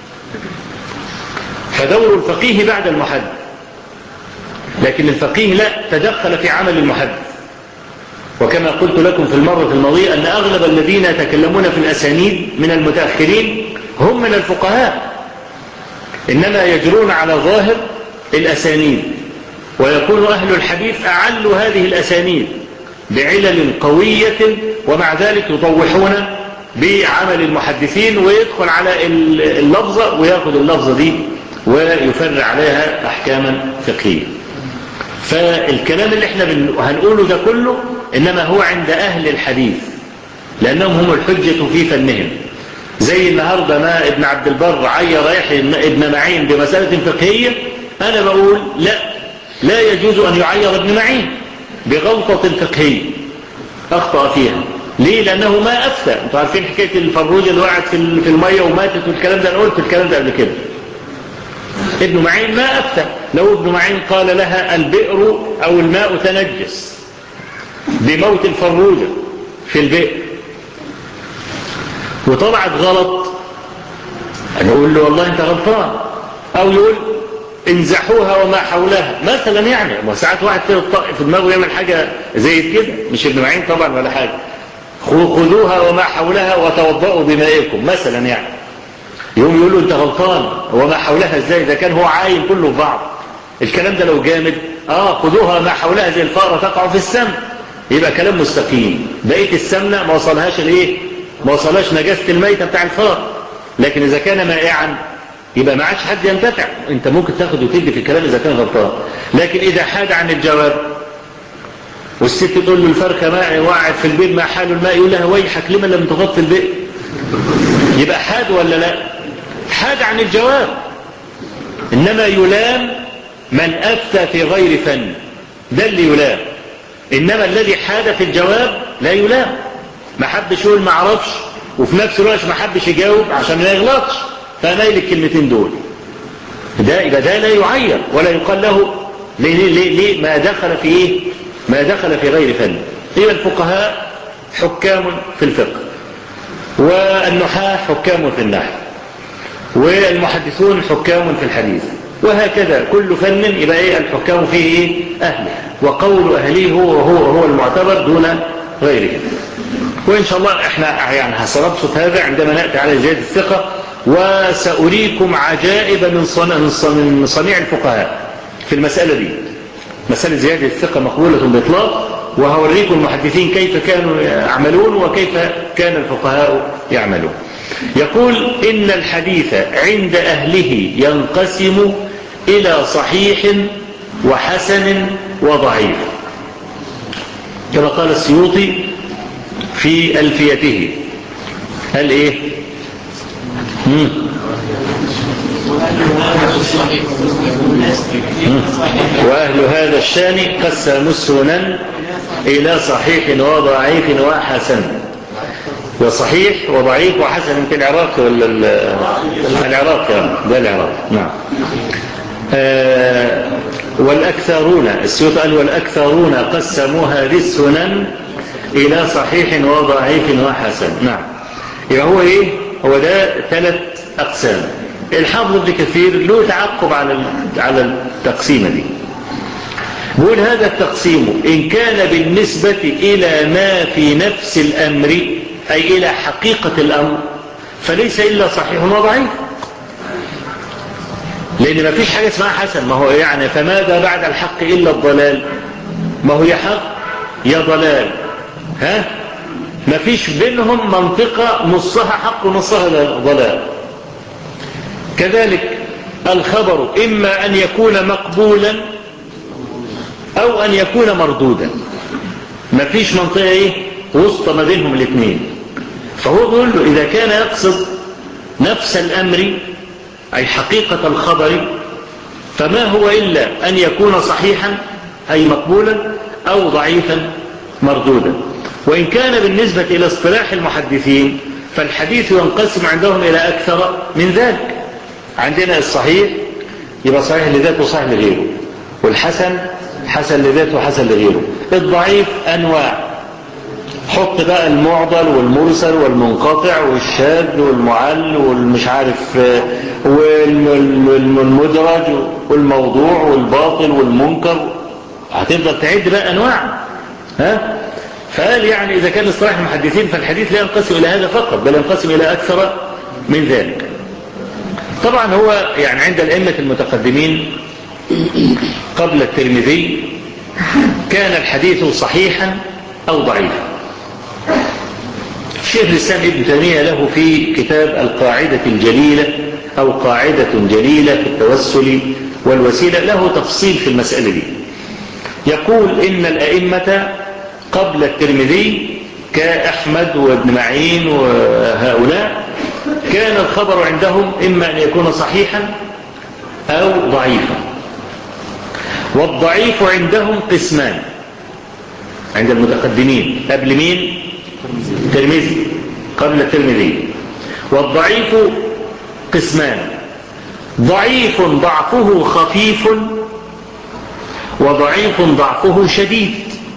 فدور الفقيه بعد المحدث. لكن الفقيه لا تدخل في عمل المحدث، وكما قلت لكم في المرة الماضية أن أغلب الذين يتكلمون في الأسانيد من المتأخرين هم من الفقهاء، إنما يجرون على ظاهر الأسانيد، ويكون أهل الحديث أعلوا هذه الأسانيد بعلل قوية، ومع ذلك يطوحون بعمل المحدثين، ويدخل على اللفظة ويأخذ اللفظة دي ويفرع عليها أحكاما فقهية. فالكلام اللي احنا هنقوله ده كله إنما هو عند أهل الحديث، لأنهم هم الحجة في فنهم. زي النهاردة ما ابن عبد البر عير يحيى ابن معين بمسألة فقهية، أنا بقول لا يجوز أن يعير ابن معين بغلطة فقهية أخطأ فيها. ليه؟ لأنه ما أفتى. أنتوا عارفين حكاية الفروجة اللي وقعت في المية وماتت والكلام ده، أنا قلت الكلام ده قبل كده. ابن معين ما أفتى. لو ابن معين قال لها البئر أو الماء تنجس بموت الفروجة في البئر وطلعت غلط، نقول له والله أنت غلطان، أو يقول انزحوها وما حولها مثلا. يعني وساعات واحد كده في دماغه يعمل حاجة زي كده، مش ابن معين طبعا ولا حاجة، خذوها وما حولها وتوضؤوا بمائكم مثلا. يعني يوم يقولوا انت غلطان، وما حولها ازاي؟ ده كان هو عاين كله في بعض. الكلام ده لو جامد خذوها ما حولها زي الفارة تقع في السمن، يبقى كلام مستقيم. بقية السمنة ما وصلهاش الايه، ما وصلهاش نجاسة الميتة بتاع الفار. لكن اذا كان مائعا يبقى ما عادش حد ينتفع. انت ممكن تاخد وتدي في الكلام اذا كان غلطان. لكن اذا حاد عن الجواب والست تقول له الفرخة ماء وقعت في البيت ما حال الماء، يقول لها ويحك لما لم تغطي البيت، يبقى حاد ولا لا؟ حاد عن الجواب. انما يلام من افتى في غير فن، ده اللي يلام. انما الذي حاد في الجواب لا يلام، ما حبش يقول ما اعرفش وفي نفس الوقت ما حبش يجاوب عشان ما يغلطش فمايل الكلمتين دول، ده يبقى ده لا يعير ولا يقال له ليه ما دخل في ايه، ما دخل في غير فن. يبقى الفقهاء حكام في الفقه، والنحاة حكام في النحو، والمحدثون حكام في الحديث، وهكذا كل فن يبقى ايه الحكام فيه ايه اهله، وقول اهله هو المعتبر دون غيره. وان شاء الله احنا يعني هسنبسط هذا عندما ناتي على زيادة الثقة، وسأريكم عجائب من صنيع الفقهاء في المسألة دي. مسألة زيادة الثقة مقبولة بإطلاق، وهوريكم المحدثين كيف كانوا يعملون وكيف كان الفقهاء يعملون. يقول إن الحديث عند أهله ينقسم إلى صحيح وحسن وضعيف، كما قال السيوطي في ألفيته. قال إيه؟ وأهل هذا الشان قسموا السنن إلى صحيح وضعيف وحسن. وصحيح وضعيف وحسن يمكن العراق ولا العراق يعني ده العراق. نعم. والأكثرون السيوط قال والأكثرون قسموا هذه السنن إلى صحيح وضعيف وحسن. نعم. يبقى هو إيه؟ هو ده 3 أقسام. الحافظ ابن كثير له تعقب على التقسيمة دي. بقول هذا التقسيم إن كان بالنسبة إلى ما في نفس الأمر أي إلى حقيقة الأمر فليس إلا صحيح وضعيف، لأن ما فيش حاجة اسمها حسن. ما هو يعني فماذا بعد الحق إلا الضلال؟ ما هو يا حق يا ضلال، ها؟ ما فيش بينهم منطقة نصها حق ونصها ضلال. كذلك الخبر إما أن يكون مقبولا أو أن يكون مردودا، ما فيش منطقة إيه وسط ما بينهم الاثنين. فهو بيقول له إذا كان يقصد نفس الأمر أي حقيقة الخبر فما هو إلا أن يكون صحيحا أي مقبولا أو ضعيفا مردودا. وإن كان بالنسبة إلى اصطلاح المحدثين فالحديث ينقسم عندهم إلى أكثر من ذلك. عندنا الصحيح يبقى صحيح لذاته وصحيح لغيره، والحسن حسن لذاته وحسن لغيره. الضعيف أنواع، حط بقى المعضل والمرسل والمنقطع والشاذ والمعل والمش عارف والمدرج والموضوع والباطل والمنكر، هتفضل تعد بقى أنواع. ها؟ فقال يعني إذا كان اصطلاح المحدثين فالحديث لا ينقسم إلى هذا فقط بل ينقسم إلى أكثر من ذلك. طبعا هو يعني عند الأئمة المتقدمين قبل الترمذي كان الحديث صحيحا أو ضعيفا. الشيخ الإسلام ابن تيمية له في كتاب القاعدة الجليلة أو قاعدة جليلة في التوسل والوسيلة له تفصيل في المسألة دي. يقول إن الأئمة قبل الترمذي كأحمد وابن معين وهؤلاء كان الخبر عندهم إما أن يكون صحيحا أو ضعيفا. والضعيف عندهم قسمان عند المتقدمين قبل مين؟ الترمذي قبل الترمذي. والضعيف قسمان، ضعيف ضعفه خفيف وضعيف ضعفه شديد.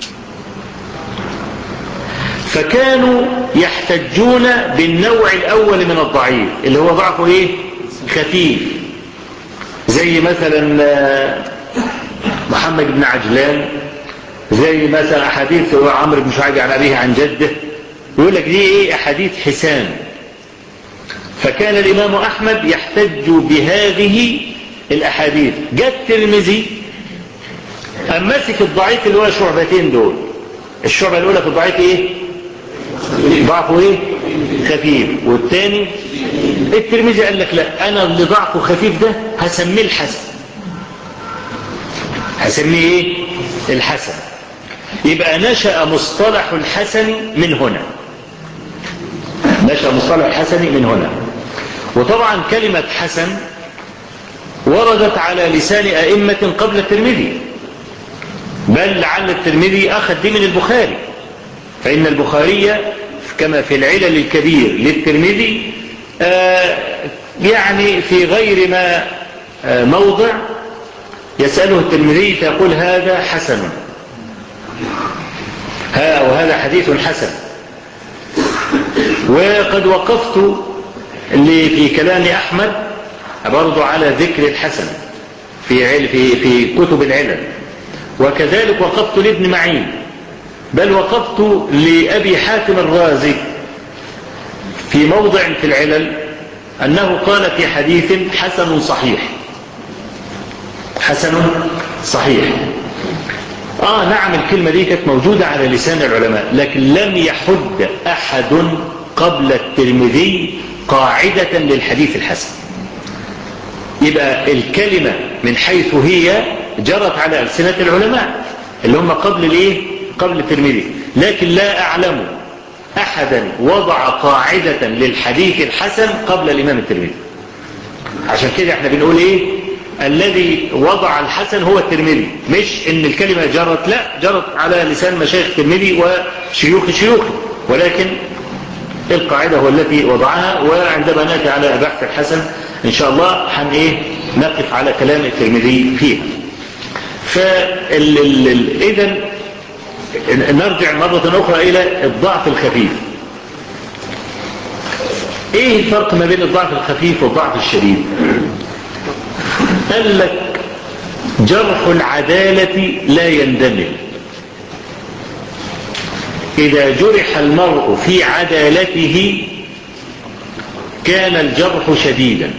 فكانوا يحتجون بالنوع الأول من الضعيف اللي هو ضعفه إيه؟ خفيف، زي مثلا محمد بن عجلان، زي مثلا أحاديث عمرو بن شعيب عن أبيه عن جده، يقول لك دي إيه؟ أحاديث حسان. فكان الإمام أحمد يحتج بهذه الأحاديث. جاء الترمذي أمسك الضعيف اللي هو شعبتين دول. الشعبة الأولى في الضعيف إيه؟ ضعفه إيه؟ خفيف. والثاني الترمذي قال لك لا، أنا اللي ضعفه خفيف ده هسميه الحسن، هسميه إيه؟ الحسن. يبقى نشأ مصطلح الحسن من هنا، نشأ مصطلح الحسن من هنا. وطبعا كلمة حسن وردت على لسان أئمة قبل الترمذي، بل لعل الترمذي أخذ دي من البخاري، فإن البخاري كما في العلل الكبير للترمذي يعني في غير ما موضع يسأله الترمذي فيقول هذا حسن، وهذا حديث حسن. وقد وقفت في كلام أحمد برضو على ذكر الحسن في كتب العلل، وكذلك وقفت لابن معين، بل وقفت لأبي حاتم الرازي في موضع في العلل أنه قال في حديث حسن صحيح، حسن صحيح. نعم الكلمة دي كانت موجودة على لسان العلماء، لكن لم يحد أحد قبل الترمذي قاعدة للحديث الحسن. يبقى الكلمة من حيث هي جرت على ألسنة العلماء اللي هم قبل الترمذي، لكن لا أعلم أحدا وضع قاعدة للحديث الحسن قبل الإمام الترمذي. عشان كده احنا بنقول الذي وضع الحسن هو الترمذي، مش ان الكلمة جرت، لا، جرت على لسان مشايخ الترمذي وشيوخ شيوخه، ولكن القاعدة هو التي وضعها. وعندما نأتي على بحث الحسن إن شاء الله نقف على كلام الترمذي فيها. إذن نرجع مرة أخرى إلى الضعف الخفيف. إيه الفرق ما بين الضعف الخفيف والضعف الشديد؟ قال لك جرح العدالة لا يندمج. إذا جرح المرء في عدالته كان الجرح شديدا،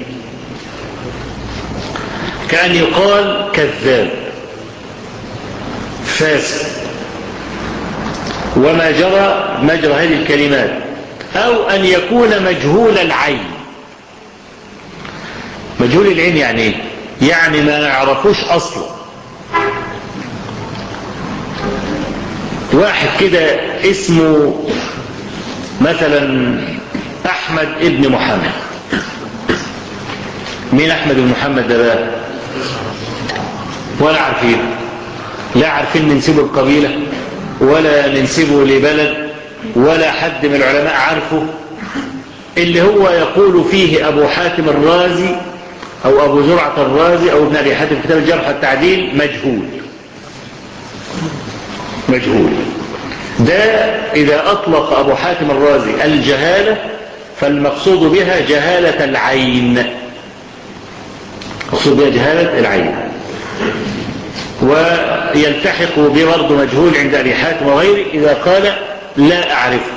كأن يقال كذاب فاسد وما جرى مجرى هذه الكلمات، أو أن يكون مجهول العين. مجهول العين يعني ايه؟ يعني ما نعرفوش أصلا. واحد كده اسمه مثلا أحمد ابن محمد. مين أحمد بن محمد ده بقى؟ ولا عارفين، لا عارفين ننسبه القبيلة ولا ننسبه لبلد ولا حد من العلماء عارفه. اللي هو يقول فيه أبو حاتم الرازي أو أبو زرعة الرازي أو ابن أبي حاتم كتاب الجرح والتعديل مجهول. ده إذا أطلق أبو حاتم الرازي الجهالة فالمقصود بها جهالة العين، مقصود بها جهالة العين. ويلتحق ببرض مجهول عند أبي حاتم وغيره إذا قال لا أعرفه،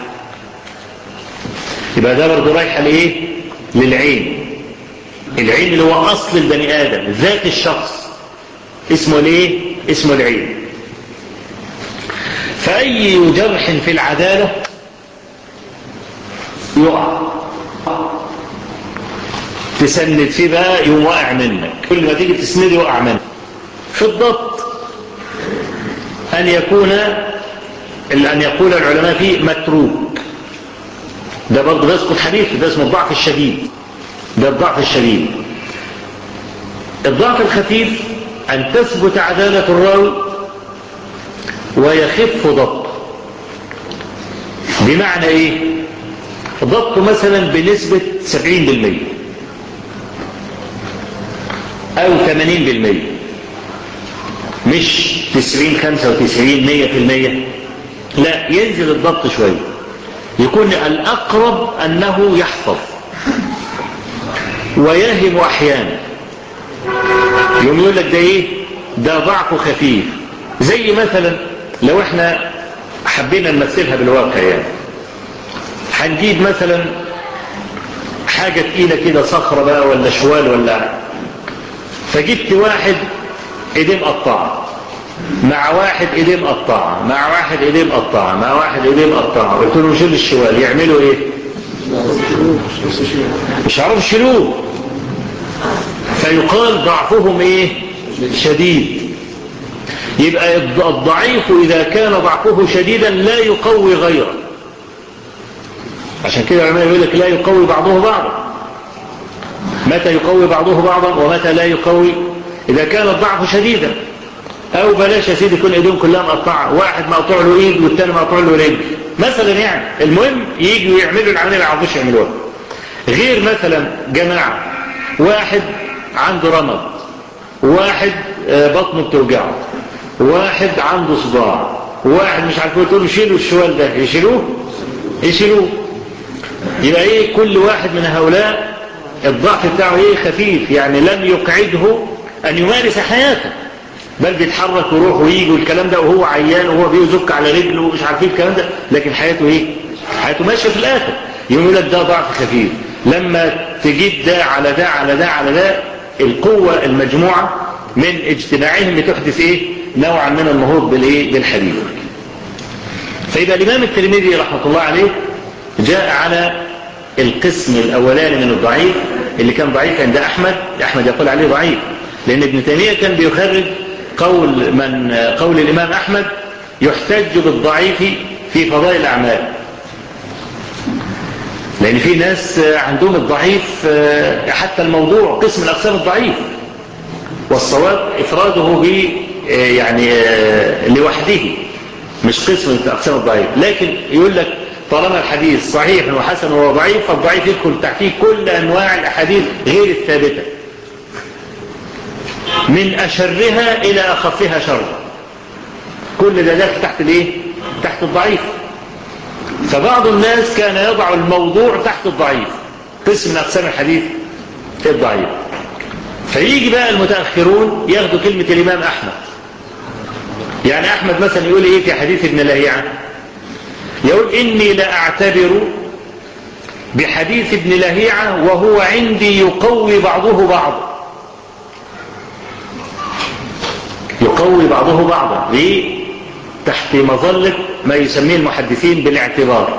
يبقى ده برضه رايح للعين. العين اللي هو أصل البني آدم، ذات الشخص، اسمه العين. فأي جرح في العدالة يقع، تسند فيه بقى يوم واقع منك، كل ما تيجي تسند يقع منك. في الضبط أن يقول العلماء فيه متروك، ده برضه بيسقط حديث، ده اسمه الضعف الشديد. ده الضعف الشديد. الضعف الخفيف أن تثبت عدالة الراوي ويخف ضبطه. بمعنى ايه؟ ضبطه مثلا بنسبة 70% أو 80%، مش 90 95 100%. لا، ينزل الضبط شوية، يكون الأقرب أنه يحفظ ويهم أحيانا. يوم يقول لك ده ضعف خفيف. زي مثلا لو احنا حبينا نمثلها بالواقع، هنجيب مثلا حاجة تقيلة كده، صخرة بقى ولا شوال ولا، فجبت واحد ايديه مقطعة مع واحد ايديه مقطعة مع واحد ايديه مقطعة مع واحد ايديه مقطعة، قلت له شيل الشوال، يعملوا ايه؟ مش عارف يشيلوه، فيقال ضعفهم شديد. يبقى الضعيف إذا كان ضعفه شديدا لا يقوي غيره. عشان كده العلماء يقول لك لا يقوي بعضه بعضا. متى يقوي بعضه بعضا ومتى لا يقوي؟ إذا كان الضعف شديدا. أو بلاش يا سيدي يكون ايديهم كلها مقطعة، واحد مقطوع له ايد والتاني مقطوع له رجل مثلا، المهم ييجوا يعملوا العملية اللي عاوزوش يعملوها. غير مثلا جماعة، واحد عنده رمض، واحد بطنه بتوجعه، واحد عنده صداع، واحد مش عارف، تقول شيلوا الشوال ده، يشيلوه. يبقى كل واحد من هؤلاء الضعف بتاعه خفيف، يعني لم يقعده أن يمارس حياته، بل بيتحرك ويروح ويجي والكلام ده، وهو عيان وهو بيزك على رجله ومش عارفين الكلام ده، لكن حياته حياته ماشيه في الآخر. يقول لك ده ضعف خفيف. لما تجيب ده على ده على ده على ده، القوة المجموعة من اجتماعهم بتحدث نوعا من النهوض بالحديث. فإذا الإمام الترمذي رحمة الله عليه جاء على القسم الأولاني من الضعيف اللي كان ضعيف عند أحمد يقول عليه ضعيف، لأن ابن تيمية كان بيخرج قول الإمام أحمد يحتج بالضعيف في فضائل الأعمال، لأن في ناس عندهم الضعيف حتى الموضوع قسم من أقسام الضعيف، والصواب إفراده ب يعني لوحده مش قسم من أقسام الضعيف، لكن يقول لك طالما الحديث صحيح وحسن وهو ضعيف فالضعيف يدخل تحتيه كل أنواع الأحاديث غير الثابتة من أشرها إلى أخفها شرا، كل ده داخل تحت الايه؟ تحت الضعيف. فبعض الناس كان يضع الموضوع تحت الضعيف، قسم من أقسام الحديث الضعيف. فيجي بقى المتأخرون ياخدوا كلمة الإمام أحمد، يعني أحمد مثلا يقول إيه في حديث ابن لهيعة؟ يقول إني لأعتبر بحديث ابن لهيعة وهو عندي يقوي بعضه بعضا، يقوي بعضه بعضا. ليه؟ تحت مظلة ما يسميه المحدثين بالاعتبار.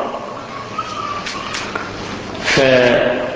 فجاء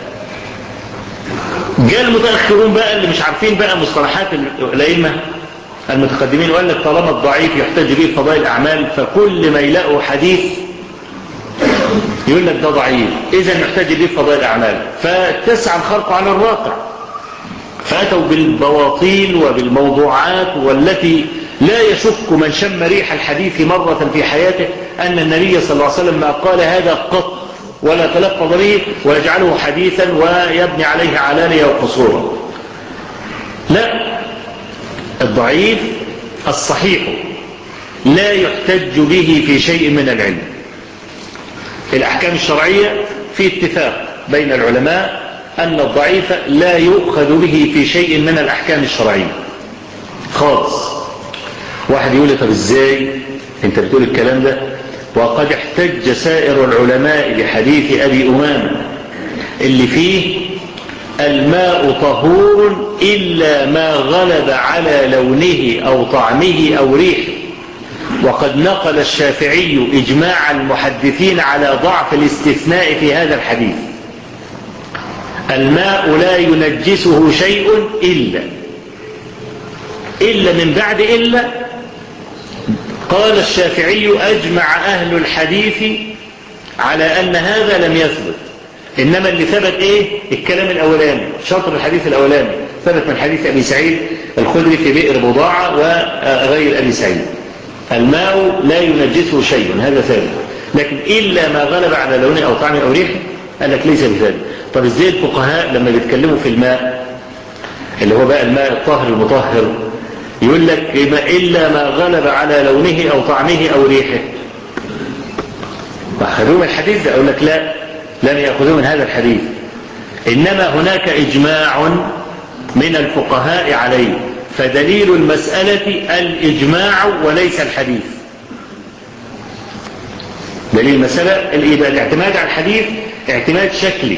المتأخرون بقى اللي مش عارفين بقى مصطلحات الأئمة المتقدمين، وقال لك طالما الضعيف يحتج به في فضائل الأعمال فكل ما يلاقوا حديث يقول لك ده ضعيف إذا يحتج به في فضائل الأعمال، فتسعى الخلق على الواقع، فأتوا بالبواطيل وبالموضوعات والتي لا يشك من شم ريح الحديث مرة في حياته أن النبي صلى الله عليه وسلم ما قال هذا قط ولا تلفظ به ويجعله حديثا ويبني عليه علانية وقصورا. لا، الضعيف الصحيح لا يحتج به في شيء من العلم. الأحكام الشرعية في اتفاق بين العلماء أن الضعيف لا يؤخذ به في شيء من الأحكام الشرعية خالص. واحد يقول لي طب ازاي انت بتقول الكلام ده وقد احتج سائر العلماء بحديث أبي أمامة اللي فيه الماء طهور إلا ما غلب على لونه أو طعمه أو ريحه، وقد نقل الشافعي إجماع المحدثين على ضعف الاستثناء في هذا الحديث. الماء لا ينجسه شيء إلا من بعد إلا. قال الشافعي أجمع أهل الحديث على أن هذا لم يثبت، إنما اللي ثبت إيه؟ الكلام الأولاني، شطر الحديث الأولاني ثبت من حديث أبي سعيد الخدري في بئر بضاعة وغير أبي سعيد. الماء لا ينجسه شيء، هذا ثابت، لكن إلا ما غلب على لونه أو طعمه أو ريحه قال لك ليس بثابت. طب إزاي الفقهاء لما بيتكلموا في الماء اللي هو بقى الماء الطاهر المطهر يقول لك إلا ما غلب على لونه أو طعمه أو ريحه؟ فأخذوه من الحديث ده؟ أقول لك لا، لم يأخذوه من هذا الحديث، إنما هناك إجماع من الفقهاء عليه، فدليل المسألة الإجماع وليس الحديث. دليل المسألة الاعتماد على الحديث اعتماد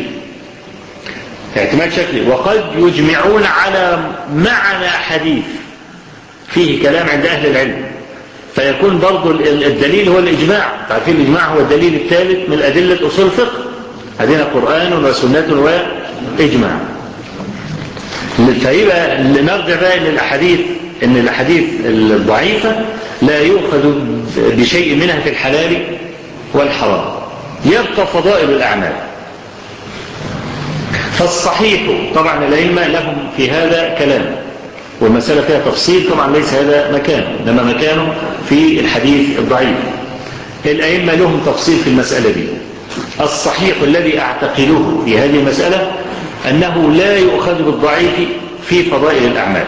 شكلي، وقد يجمعون على معنى حديث فيه كلام عند أهل العلم، فيكون برضو الدليل هو الإجماع. تعرفين الإجماع هو الدليل الثالث من أدلة أصول الفقه، هذين قرآن وسنة وإجماع. فيبقى نرجع بقى للأحاديث إن الأحاديث الضعيفة لا يؤخذ بشيء منها في الحلال والحرام، يبقى فضائل الأعمال. فالصحيح طبعا الأئمة لهم في هذا كلام، والمسألة فيها تفصيل، طبعا ليس هذا مكانه، إنما مكانه في الحديث الضعيف. الأئمة لهم تفصيل في المسألة دي. الصحيح الذي أعتقده في هذه المسألة أنه لا يؤخذ بالضعيف في فضائل الأعمال،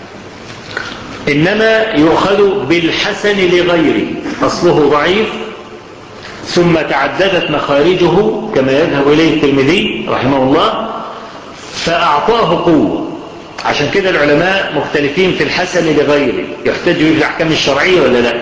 إنما يؤخذ بالحسن لغيره، أصله ضعيف ثم تعددت مخارجه كما يذهب إليه الترمذي رحمه الله فأعطاه قوة. عشان كده العلماء مختلفين في الحسن لغيره، يحتج به في الأحكام الشرعية ولا لا؟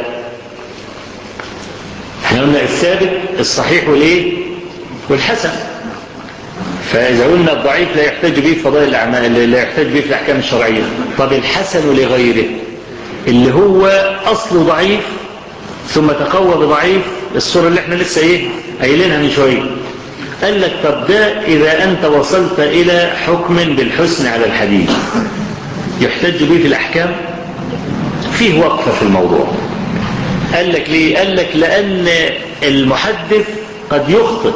احنا قلنا الثابت الصحيح والحسن. فإذا قلنا الضعيف لا يحتج به في فضائل الأعمال، لا يحتج به في الأحكام الشرعية، طب الحسن لغيره اللي هو أصله ضعيف ثم تقوى بضعيف، الصورة اللي احنا لسه قايلينها من شوية، قال لك طب ده إذا أنت وصلت إلى حكم بالحسن على الحديث يحتج به في الأحكام؟ فيه وقفة في الموضوع. قال لك ليه؟ قال لك لأن المحدث قد يخطئ،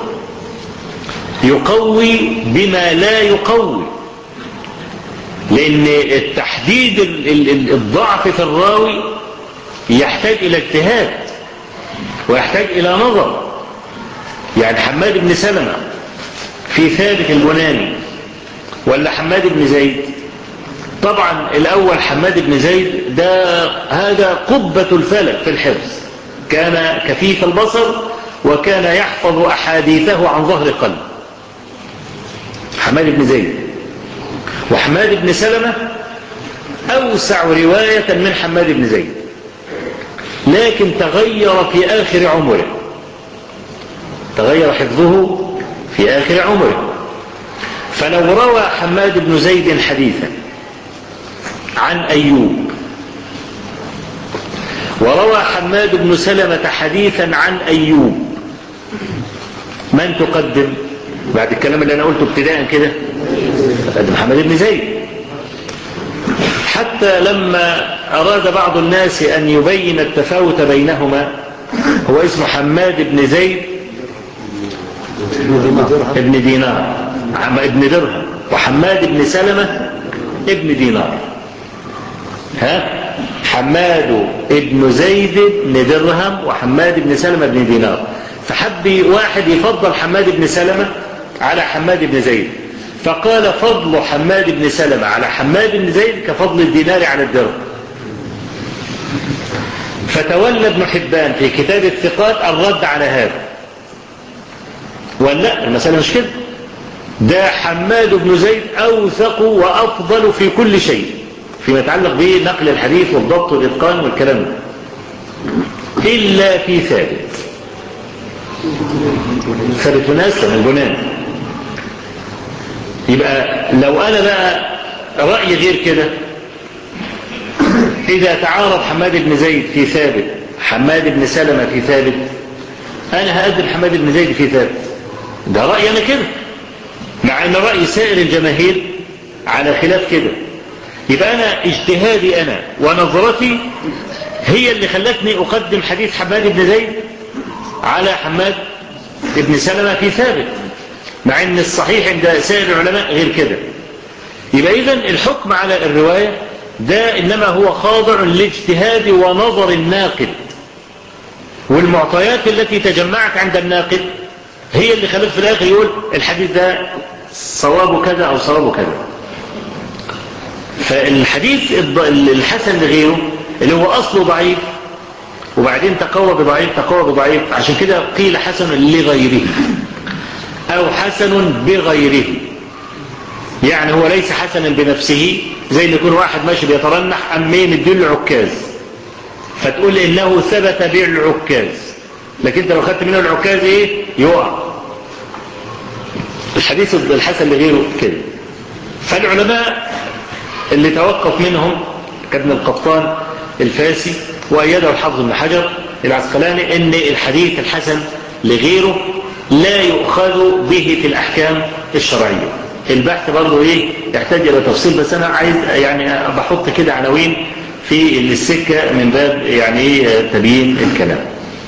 يقوي بما لا يقوي، لأن التحديد الضعف في الراوي يحتاج إلى اجتهاد ويحتاج إلى نظر. يعني حماد بن سلمة في ثابت البناني ولا حماد بن زيد؟ طبعا الأول حماد بن زيد ده هذا قبة الفلك في الحفظ، كان كفيف البصر وكان يحفظ أحاديثه عن ظهر قلب، حماد بن زيد. وحماد بن سلمة أوسع رواية من حماد بن زيد، لكن تغير في آخر عمره، تغير حفظه في آخر عمره. فلو روى حماد بن زيد حديثا عن أيوب وروى حماد بن سلمة حديثا عن أيوب، من تقدم بعد الكلام اللي أنا قلته ابتداء كده؟ تقدم حماد بن زيد. حتى لما أراد بعض الناس أن يبين التفاوت بينهما، هو اسمه حماد بن زيد ابن دينار ابن درهم، وحماد بن سلمة ابن دينار. حماد ابن زيد بن درهم وحماد بن سلمة بن دينار. فحب واحد يفضل حماد بن سلمة على حماد بن زيد، فقال فضل حماد بن سلمة على حماد بن زيد كفضل الدينار على الدرهم. فتولى ابن حبان في كتاب الثقات الرد على هذا، ولا المسألة مش كده، ده حماد بن زيد أوثق وأفضل في كل شيء فيما يتعلق بنقل الحديث والضبط والإتقان والكلام ده، إلا في ثابت بن أسلم البناني. يبقى لو أنا بقى رأي غير كده، إذا تعارض حماد بن زيد في ثابت حماد بن سلمة في ثابت، أنا هقدم حماد بن زيد في ثابت، ده رأيي أنا كده، مع أن رأي سائر الجماهير على خلاف كده. يبقى أنا اجتهادي أنا ونظرتي هي اللي خلتني أقدم حديث حماد بن زيد على حماد بن سلمة في ثابت، مع أن الصحيح عند سائر العلماء غير كده. يبقى إذن الحكم على الرواية ده إنما هو خاضع لاجتهاد ونظر الناقد، والمعطيات التي تجمعت عند الناقد هي اللي خلت في الآخر يقول الحديث ده صوابه كذا أو صوابه كذا. فالحديث الحسن لغيره اللي هو أصله ضعيف وبعدين تقوى بضعيف تقوى بضعيف، عشان كده قيل حسن لغيره أو حسن بغيره. يعني هو ليس حسنا بنفسه، زي اللي يكون واحد ماشي بيترنح أمين الدين العكاز فتقول إنه ثبت بالعكاز، لكن انت لو خدت منه العكاز ايه يقع. الحديث الحسن لغيره كده. فالعلماء اللي توقف منهم كابن القطان الفاسي وأيده الحافظ بن حجر العسقلاني ان الحديث الحسن لغيره لا يؤخذ به في الأحكام الشرعية. البحث برضه ايه يحتاج الى تفصيل، بس انا عايز يعني بحط كده عناوين في السكة من باب يعني ايه تبيين الكلام.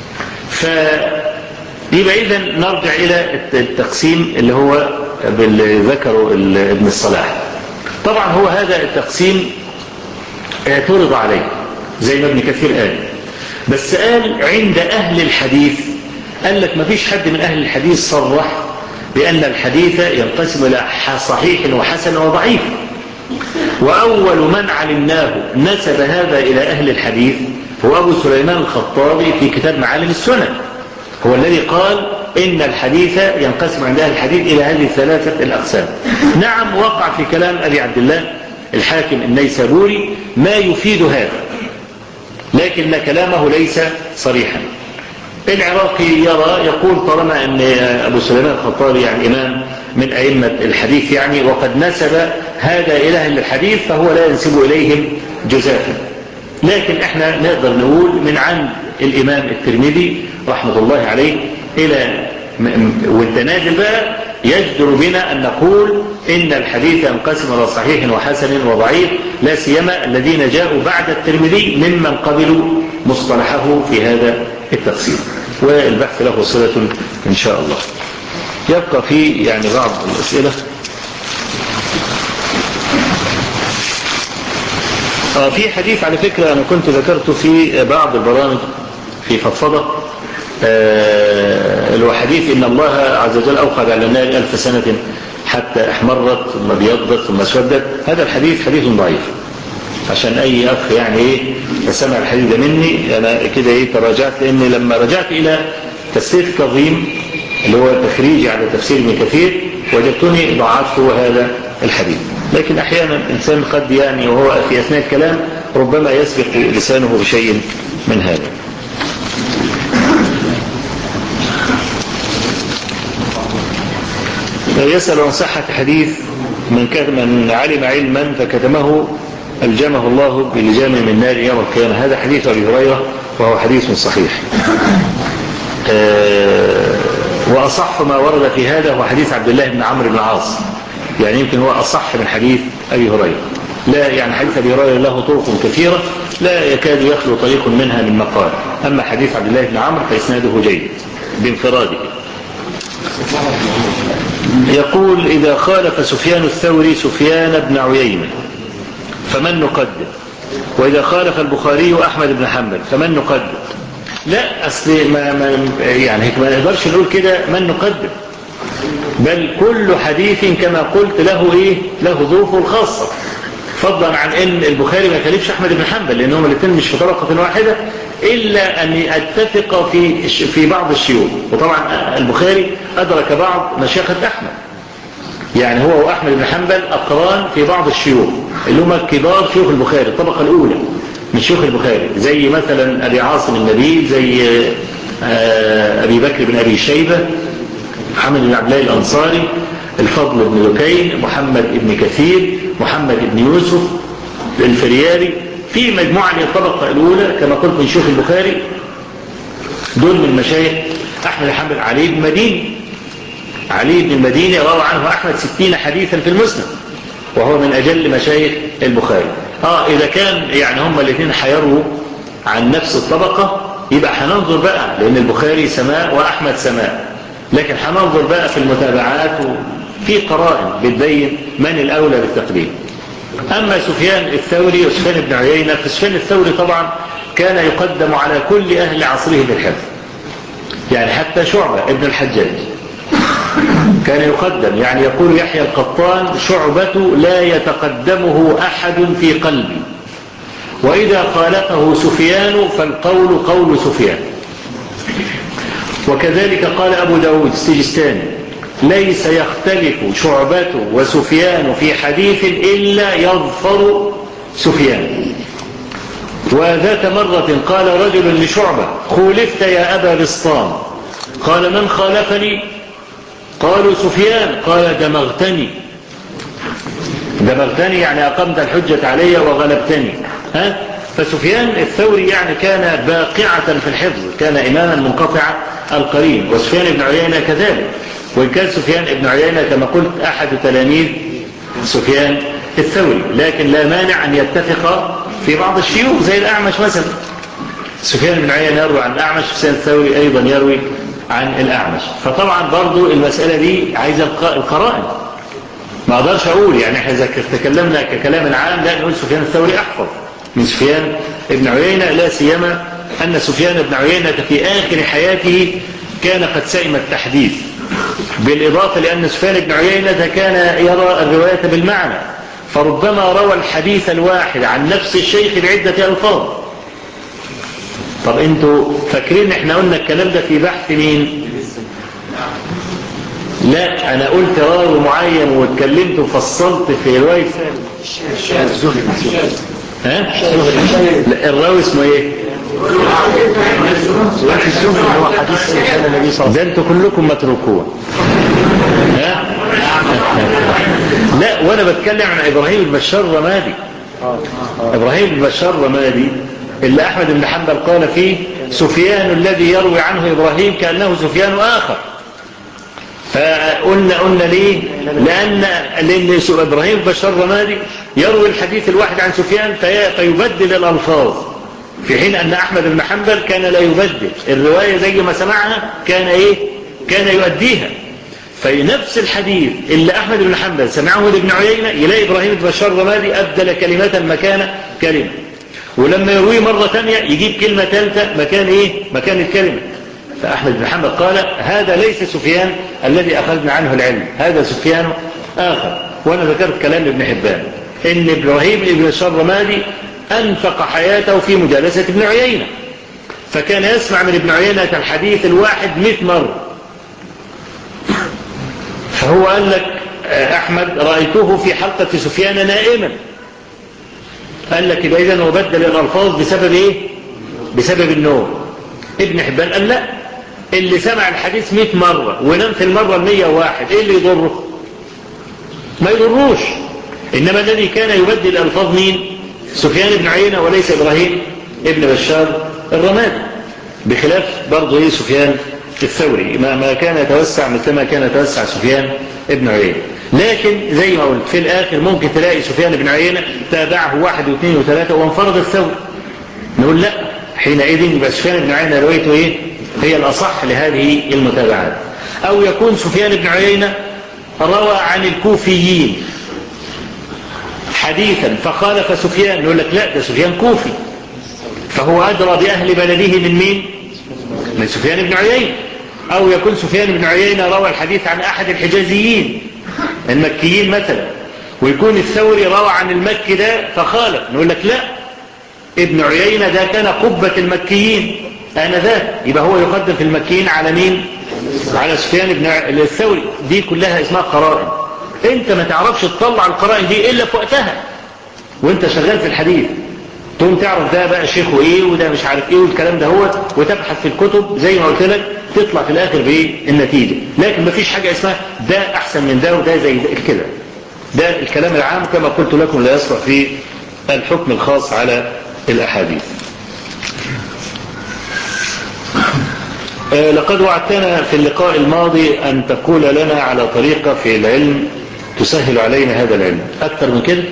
فيبقى إذن نرجع إلى التقسيم اللي هو باللي ذكره ابن الصلاح. طبعا هو هذا التقسيم اعترض عليه زي ما ابن كثير قال، بس قال عند أهل الحديث، قال لك ما فيش حد من أهل الحديث صرح بأن الحديث ينقسم إلى صحيح وحسن وضعيف. وأول من علمناه نسب هذا إلى أهل الحديث هو أبو سليمان الخطابي في كتاب معالم السنن، هو الذي قال إن الحديث ينقسم عند أهل الحديث إلى هذه الثلاثة الأقسام. نعم وقع في كلام أبي عبد الله الحاكم النيسابوري ما يفيد هذا، لكن كلامه ليس صريحا. العراقي يرى يقول طالما أن أبو سليمان الخطابي يعني إمام من أئمة الحديث يعني وقد نسب هذا إلى أهل الحديث فهو لا ينسب إليهم جزافا. لكن احنا نقدر نقول من عند الإمام الترمذي رحمة الله عليه إلى وانت نازل بقى يجدر بنا أن نقول إن الحديث ينقسم إلى صحيح وحسن وضعيف، لا سيما الذين جاءوا بعد الترمذي ممن قبلوا مصطلحه في هذا التقسيم، والبحث له صلة إن شاء الله. يبقى في يعني بعض الأسئلة. في حديث على فكرة أنا كنت ذكرته في بعض البرامج في فضفضة، اللي هو حديث إن الله عز وجل أوقد على النار 1000 سنة حتى احمرت ثم ابيضت ثم اسودت. هذا الحديث حديث ضعيف، عشان أي أخ يعني إيه سمع الحديث ده مني أنا كده إيه تراجعت، لأني لما رجعت إلى تفسير كظيم اللي هو تخريجي على تفسير ابن كثير وجدتني ضعفت هذا الحديث. لكن أحيانا الإنسان قد يعني وهو في أثناء الكلام ربما يسبق لسانه بشيء من هذا. يسأل عن صحة حديث من علم علما فكتمه ألجمه الله بلجام من نار يوم القيامة. هذا حديث أبي هريرة وهو حديث صحيح. وأصح ما ورد في هذا هو حديث عبد الله بن عمرو بن العاص، يعني يمكن هو أصح من حديث أبي هريرة. لا يعني حديث أبي هريرة له طرق كثيرة لا يكاد يخلو طريق منها من مقال، أما حديث عبد الله بن عمرو فإسناده جيد بانفراده. يقول إذا خالف سفيان الثوري سفيان بن عيينة فمن نقدم؟ وإذا خالف البخاري أحمد بن حنبل فمن نقدم؟ لا أصل يعني ما نقدرش نقول كده من نقدم، بل كل حديث كما قلت له إيه له ظروفه الخاصة، فضلا عن ان البخاري ما كلفش احمد بن حنبل لانهم الاثنين مش في طبقه واحده، الا ان اتفق في بعض الشيوخ. وطبعا البخاري ادرك بعض مشايخ احمد، يعني هو واحمد بن حنبل اقران في بعض الشيوخ اللي هم كبار شيوخ البخاري الطبقه الاولى من شيوخ البخاري، زي مثلا ابي عاصم النبيل، زي ابي بكر بن ابي شيبه، محمد بن عبد الله الانصاري، الفضل بن لكين، محمد بن كثير، محمد بن يوسف الفريابي، في مجموعة من الطبقة الأولى كما قلت من شيوخ البخاري، دول من مشايخ أحمد بن حنبل. علي بن مديني، علي بن المديني روى عنه أحمد 60 حديثا في المسند، وهو من أجل مشايخ البخاري. إذا كان يعني هم الاثنين حيروا عن نفس الطبقة يبقى هننظر بقى، لأن البخاري سماء وأحمد سماء، لكن هننظر بقى في المتابعات وفي قرائن بتبين من الأولى بالتقديم. أما سفيان الثوري وسفيان بن عيينة، فسفيان الثوري طبعا كان يقدم على كل أهل عصره بالحفظ، يعني حتى شعبة ابن الحجاج كان يقدم، يعني يقول يحيى القطان شعبة لا يتقدمه أحد في قلبي، وإذا خالفه سفيان فالقول قول سفيان. وكذلك قال أبو داود السجستاني ليس يختلف شعبة وسفيان في حديث إلا يظفر سفيان. وذات مرة قال رجل لشعبة خولفت يا أبا بسطام، قال من خالفني؟ قالوا سفيان، قال دمغتني. دمغتني يعني أقمت الحجة علي وغلبتني. فسفيان الثوري يعني كان باقعة في الحفظ، كان إماما منقطع القرين، وسفيان بن عيينة كذلك، وإن كان سفيان بن عيينة كما قلت أحد تلاميذ سفيان الثوري، لكن لا مانع أن يتفق في بعض الشيوخ زي الأعمش مثلا. سفيان بن عيينة يروي عن الأعمش، سفيان الثوري أيضا يروي عن الأعمش. فطبعا برضو المسألة دي عايزة القرائن، ما أقدرش أقول يعني احنا إذا تكلمنا ككلام عام لا نقول سفيان الثوري أحفظ من سفيان بن عيينة، لا سيما أن سفيان بن عيينة في آخر حياته كان قد سئم التحديث، بالإضافة لأن سفيان بن عيينة كان يرى الرواية بالمعنى، فربما روى الحديث الواحد عن نفس الشيخ بعدة ألفاظ. طب انتوا فاكرين احنا قلنا الكلام ده في بحث مين؟ لا أنا قلت راوي معين واتكلمت وفصلت في رواية الزهري. الراوي اسمه ايه؟ هو حديث كان النبي صلى الله عليه وسلم. ده انتوا كلكم متروكون. لا وانا بتكلم عن ابراهيم بن بشار الرمادي. ابراهيم بن بشار الرمادي اللي احمد بن حنبل قال فيه سفيان الذي يروي عنه ابراهيم كانه سفيان اخر، فقلنا ليه؟ لأن إبراهيم بشار رمادي يروي الحديث الواحد عن سفيان فيبدل الألفاظ، في حين أن أحمد بن حنبل كان لا يبدل الرواية زي ما سمعها، كان يؤديها. فنفس الحديث اللي أحمد بن حنبل سمعه لابن عيينة يلاقي إبراهيم بشار رمادي أبدل كلمة مكان كلمة، ولما يرويه مرة ثانية يجيب كلمة ثالثة مكان الكلمة. فأحمد بن حنبل قال هذا ليس سفيان الذي أخذنا عنه العلم، هذا سفيان آخر. وأنا ذكرت كلام ابن حبان إن إبراهيم بن بشار رمادي أنفق حياته في مجالسة ابن عيينة، فكان يسمع من ابن عيينة الحديث الواحد 100 مرة. فهو قال لك أحمد رأيته في حلقة سفيان نائما، قال لك يبقى إذن وبدل الألفاظ بسبب بسبب النوم. ابن حبان قال لا، اللي سمع الحديث 100 مرة ونام في المرة 101 إيه اللي يضره؟ ما يضروش. إنما الذي كان يبدل الألفاظ مين؟ سفيان بن عيينة وليس إبراهيم ابن بشار الرمادي، بخلاف برضه سفيان الثوري ما كان يتوسع مثلما كان يتوسع سفيان ابن عيينة. لكن زي ما قلت في الآخر ممكن تلاقي سفيان بن عيينة تابعه 1 و2 و3 وانفرد الثوري، نقول لا، حينئذ يبقى سفيان بن عيينة روايته هي الأصح لهذه المتابعات. أو يكون سفيان بن عيينة روى عن الكوفيين حديثا فخالف سفيان، نقول لك لا، ده سفيان كوفي فهو أدرى بأهل بلده من مين؟ من سفيان بن عيينة. أو يكون سفيان بن عيينة روى الحديث عن أحد الحجازيين المكيين مثلا، ويكون الثوري روى عن المكي ده فخالف، نقول لك لا، ابن عيينة ده كان قبة المكيين آنذاك، يبقى هو يقدم في المكيين على مين؟ على سفيان بن الثوري. دي كلها اسمها قرائن، انت ما تعرفش تطلع القرائن دي إلا في وقتها وانت شغال في الحديث، تقوم تعرف ده بقى شيخه ايه وده مش عارف ايه والكلام ده هو، وتبحث في الكتب زي ما قلت لك تطلع في الاخر بالنتيجة. لكن ما فيش حاجة اسمها ده احسن من ده وده زي ده كده، ده الكلام العام كما قلت لكم لا يصلح في الحكم الخاص على الاحاديث. لقد وعدتنا في اللقاء الماضي أن تقول لنا على طريقة في العلم تسهل علينا هذا العلم. أكثر من كده؟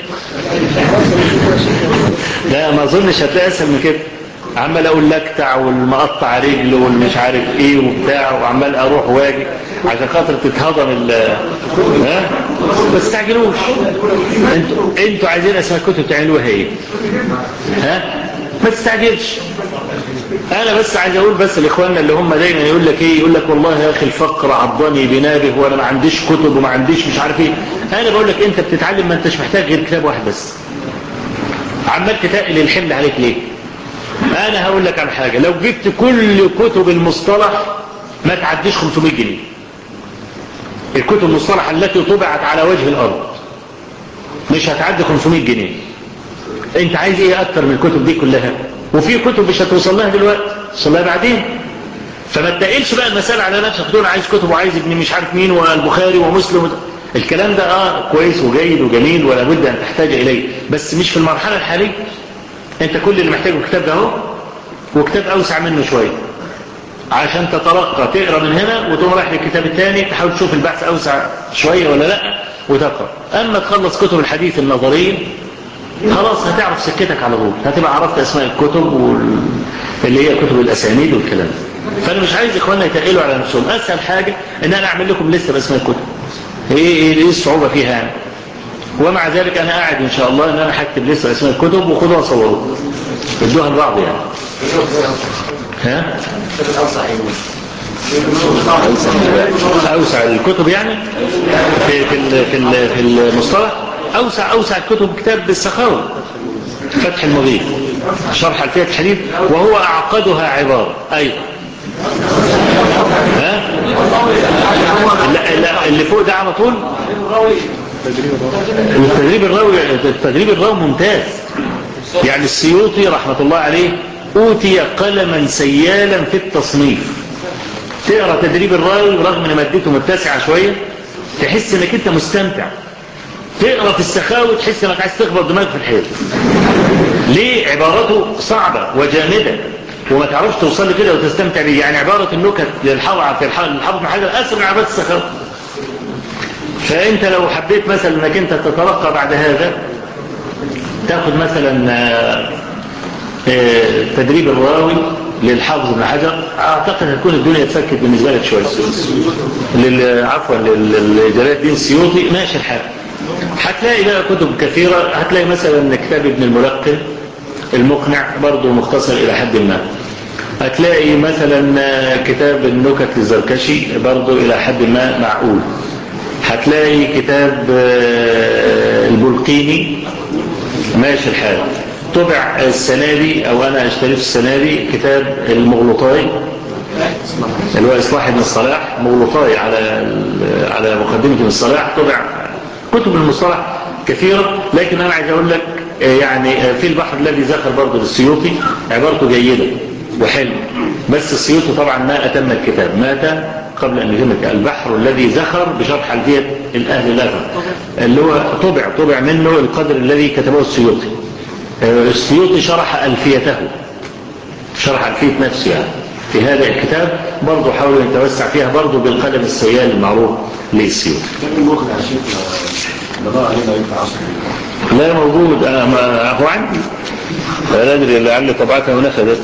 لا، ما أظنش هتلاقي أسهل من كده. عمال أقول لكتع والمقطع رجل والمش عارف إيه وبتاع، وعمال أروح واجي عشان خاطر تتهضم ها؟ ما تستعجلوش. انتوا عايزين أسماء كتب تعملوها إيه؟ ها؟ ما تستعجلش. انا بس عايز اقول بس لاخواننا اللي هم دايما يقول لك والله يا اخي الفقر عضني بنابه وانا ما عنديش كتب وما عنديش مش عارف ايه. انا بقول لك انت بتتعلم، ما انتش محتاج غير كتاب واحد بس، عمال تتقل الحمل عليك ليه؟ انا هقول لك على حاجه، لو جبت كل كتب المصطلح ما تعديش 500 جنيه. الكتب المصطلح التي طبعت على وجه الارض مش هتعدي 500 جنيه. انت عايز ايه اكتر من الكتب دي كلها؟ وفي كتب مش هتوصل لها دلوقتي، توصل لها بعدين. فما تقلش بقى المسألة على نفسك تقول عايز كتب وعايز ابن مش عارف مين والبخاري ومسلم الكلام ده كويس وجيد وجميل ولا بد ان تحتاج اليه، بس مش في المرحلة الحالية. انت كل اللي محتاجه الكتاب ده اهو، وكتاب اوسع منه شوية عشان تترقى تقرا من هنا وتقوم رايح للكتاب الثاني تحاول تشوف البحث اوسع شوية ولا لا وتقرا. اما تخلص كتب الحديث النظرية خلاص هتعرف سكتك على طول، هتبقى عرفت اسماء الكتب اللي هي كتب الاسانيد والكلام. فانا مش عايز اخواننا يتقلوا على نفسهم. اسهل حاجه ان انا اعمل لكم لسه باسماء الكتب. ايه الصعوبه فيها يعني؟ ومع ذلك انا قاعد ان شاء الله ان انا هكتب لسه اسماء الكتب وخدوها صوروها ادوها لبعض يعني. ها؟ اوسع الكتب يعني في المصطلح أوسع الكتب كتاب السخاوي فتح المغيث شرح ألفية الحديث، وهو أعقدها عبارة أيضا. ها؟ اللي فوق ده على طول التدريب الراوي ممتاز. يعني السيوطي رحمة الله عليه أوتي قلما سيالا في التصنيف. تقرأ تدريب الراوي رغم ان مادته متسعة شوية تحس انك انت مستمتع. تقرأ في السخاوي تحس انك عايز تخبط دماغك في الحيط. ليه؟ عبارته صعبة وجامدة وما تعرفش توصل كده وتستمتع بيه. يعني عبارة النكت للحافظ بن حجر أسهل من عبارة السخاوي. فأنت لو حبيت مثلا أنك أنت تترقى بعد هذا تأخذ مثلا تدريب الراوي للحافظ ابن حجر، أعتقد هتكون الدنيا اتفكت بالنسبة لك شوية. عفوا لجلال الدين السيوطي ماشي الحال. هتلاقي بقى كتب كثيرة، هتلاقي مثلا كتاب ابن الملقن المقنع برضه مختصر إلى حد ما. هتلاقي مثلا كتاب النكت للزركشي برضه إلى حد ما معقول. هتلاقي كتاب البلقيني ماشي الحال. طبع السنة دي أو أنا اشتريت السنة دي كتاب المغلطاي اللي هو إصلاح ابن الصلاح، مغلطاي على مقدمة ابن الصلاح. طبع كتب المصطلح كثيرة، لكن أنا عايز أقول لك يعني في البحر الذي ذكر برضه للسيوطي عبارته جيدة وحلو، بس السيوطي طبعا ما أتم الكتاب، مات قبل أن يتم البحر الذي ذكر بشرح ألفية الأهل الأثر اللي هو طبع منه القدر الذي كتبه السيوطي. السيوطي شرح ألفيته، شرح ألفية نفسه يعني في هذا الكتاب، برضه حاول أن يتوسع فيها برضه بالقلم السيال المعروف للسيوطي. لا موجود، أنا ما هو عندي، لا أدري لعل طبعته ونفذت.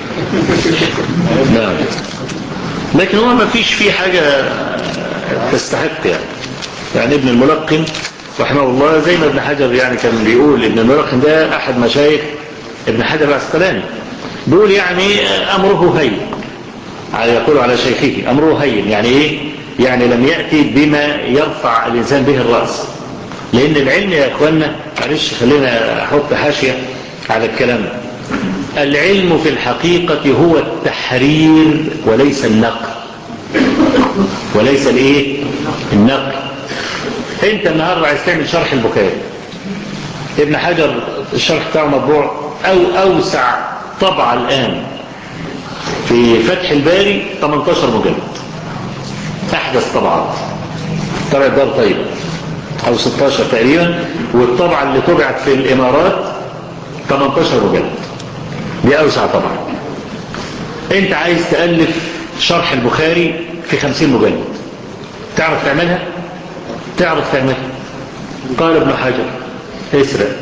نعم، لكن هو ما فيش فيه حاجة تستحق يعني ابن الملقن رحمه الله زي ما ابن حجر يعني كان بيقول. ابن الملقن ده أحد مشايخ ابن حجر العسقلاني، بيقول يعني أمره هين، يقول على شيخه أمره هين. يعني إيه؟ يعني لم يأتي بما يرفع الإنسان به الرأس، لأن العلم يا أخوانا، معلش خلينا أحط حاشية على الكلام. العلم في الحقيقة هو التحرير وليس النقل، وليس الإيه؟ النقل. أنت النهاردة عايز تعمل شرح البخاري، ابن حجر الشرح بتاعه مطبوع أو أوسع طبعة الآن في فتح الباري 18 مجلد، أحدث طبعات، طبعة دار طيب أو 16 تقريبا، والطبعة اللي طبعت في الإمارات 18 مجلد، دي أوسع طبعا. أنت عايز تألف شرح البخاري في 50 مجلد، تعرف تعملها؟ تعرف تعملها. قال ابن حجر اسرق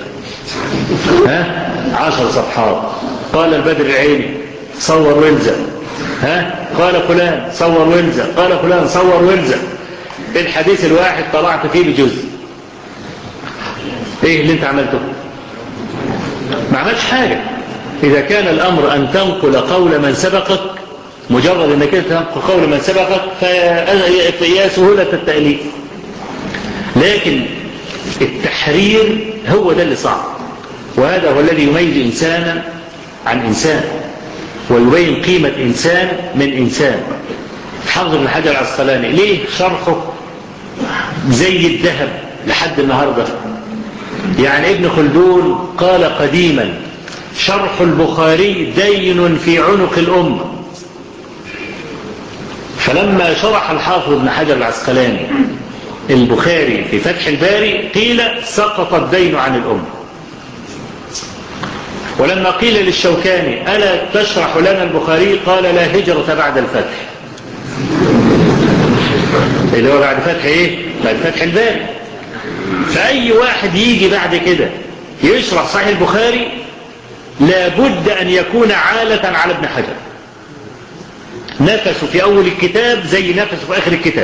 10 صفحات. قال البدر العيني صور والزق، قال فلان صور والزق، قال فلان صور والزق. الحديث الواحد طلعت فيه بجزء. ايه اللي انت عملته؟ ما عملش حاجة. اذا كان الامر ان تنقل قول من سبقك، مجرد انك تنقل قول من سبقك فيا سهولة التأليف، لكن التحرير هو ده اللي صعب، وهذا هو الذي يميز إنسانا عن إنسان ويبين قيمة إنسان من إنسان. حافظ ابن حجر العسقلاني ليه شرحه زي الذهب لحد النهاردة؟ يعني ابن خلدون قال قديما شرح البخاري دين في عنق الأمة، فلما شرح الحافظ ابن حجر العسقلاني البخاري في فتح الباري قيل سقط الدين عن الأمة. ولما قيل للشوكاني ألا تشرح لنا البخاري قال لا هجرة بعد الفتح، اللي هو بعد فتح ايه؟ بعد فتح الباري. فأي واحد يجي بعد كده يشرح صحيح البخاري لابد أن يكون عالة على ابن حجر، نفسه في أول الكتاب زي نفسه في آخر الكتاب،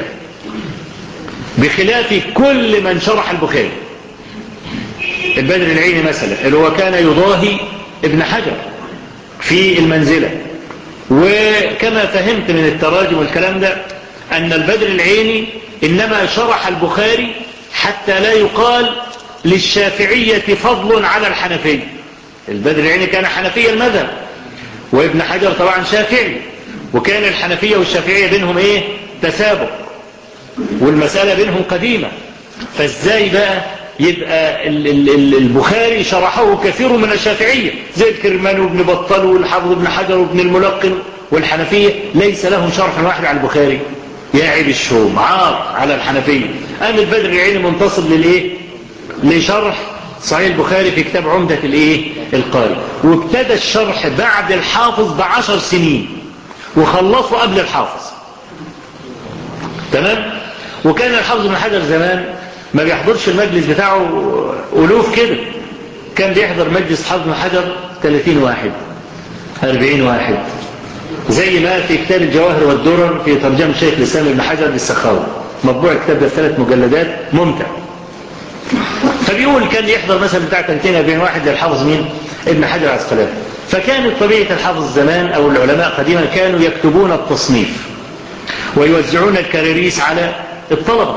بخلاف كل من شرح البخاري. البدر العيني مثلا اللي هو كان يضاهي ابن حجر في المنزلة، وكما فهمت من التراجم والكلام ده أن البدر العيني إنما شرح البخاري حتى لا يقال للشافعية فضل على الحنفية. البدر العيني كان حنفي المذهب، وابن حجر طبعا شافعي، وكان الحنفية والشافعية بينهم ايه؟ تسابق، والمسألة بينهم قديمة. فازاي بقى يبقى البخاري شرحه كثير من الشافعية زي الكرماني وابن بطال والحافظ ابن حجر وابن الملقن، والحنفية ليس لهم شرح واحد على البخاري؟ يا عيب الشوم، عار على الحنفية. قام البدر العيني منتصب للايه؟ لشرح صحيح البخاري في كتاب عمدة الايه؟ القاري، وابتدى الشرح بعد الحافظ ب10 سنين وخلصوا قبل الحافظ، تمام؟ وكان الحافظ ابن حجر زمان ما بيحضرش المجلس بتاعه ألوف كده، كان بيحضر مجلس حافظ ابن حجر 30 واحد 40 واحد، زي ما في كتاب الجواهر والدرر في ترجمة شيخ الإسلام ابن حجر للسخاوي، مطبوع الكتاب ده 3 مجلدات ممتع. فبيقول كان يحضر مثلا بتاع 30 40 واحد للحافظ مين؟ ابن حجر العسقلاني. فكانت طبيعة الحافظ زمان أو العلماء قديما كانوا يكتبون التصنيف ويوزعون الكراريس على الطلبة،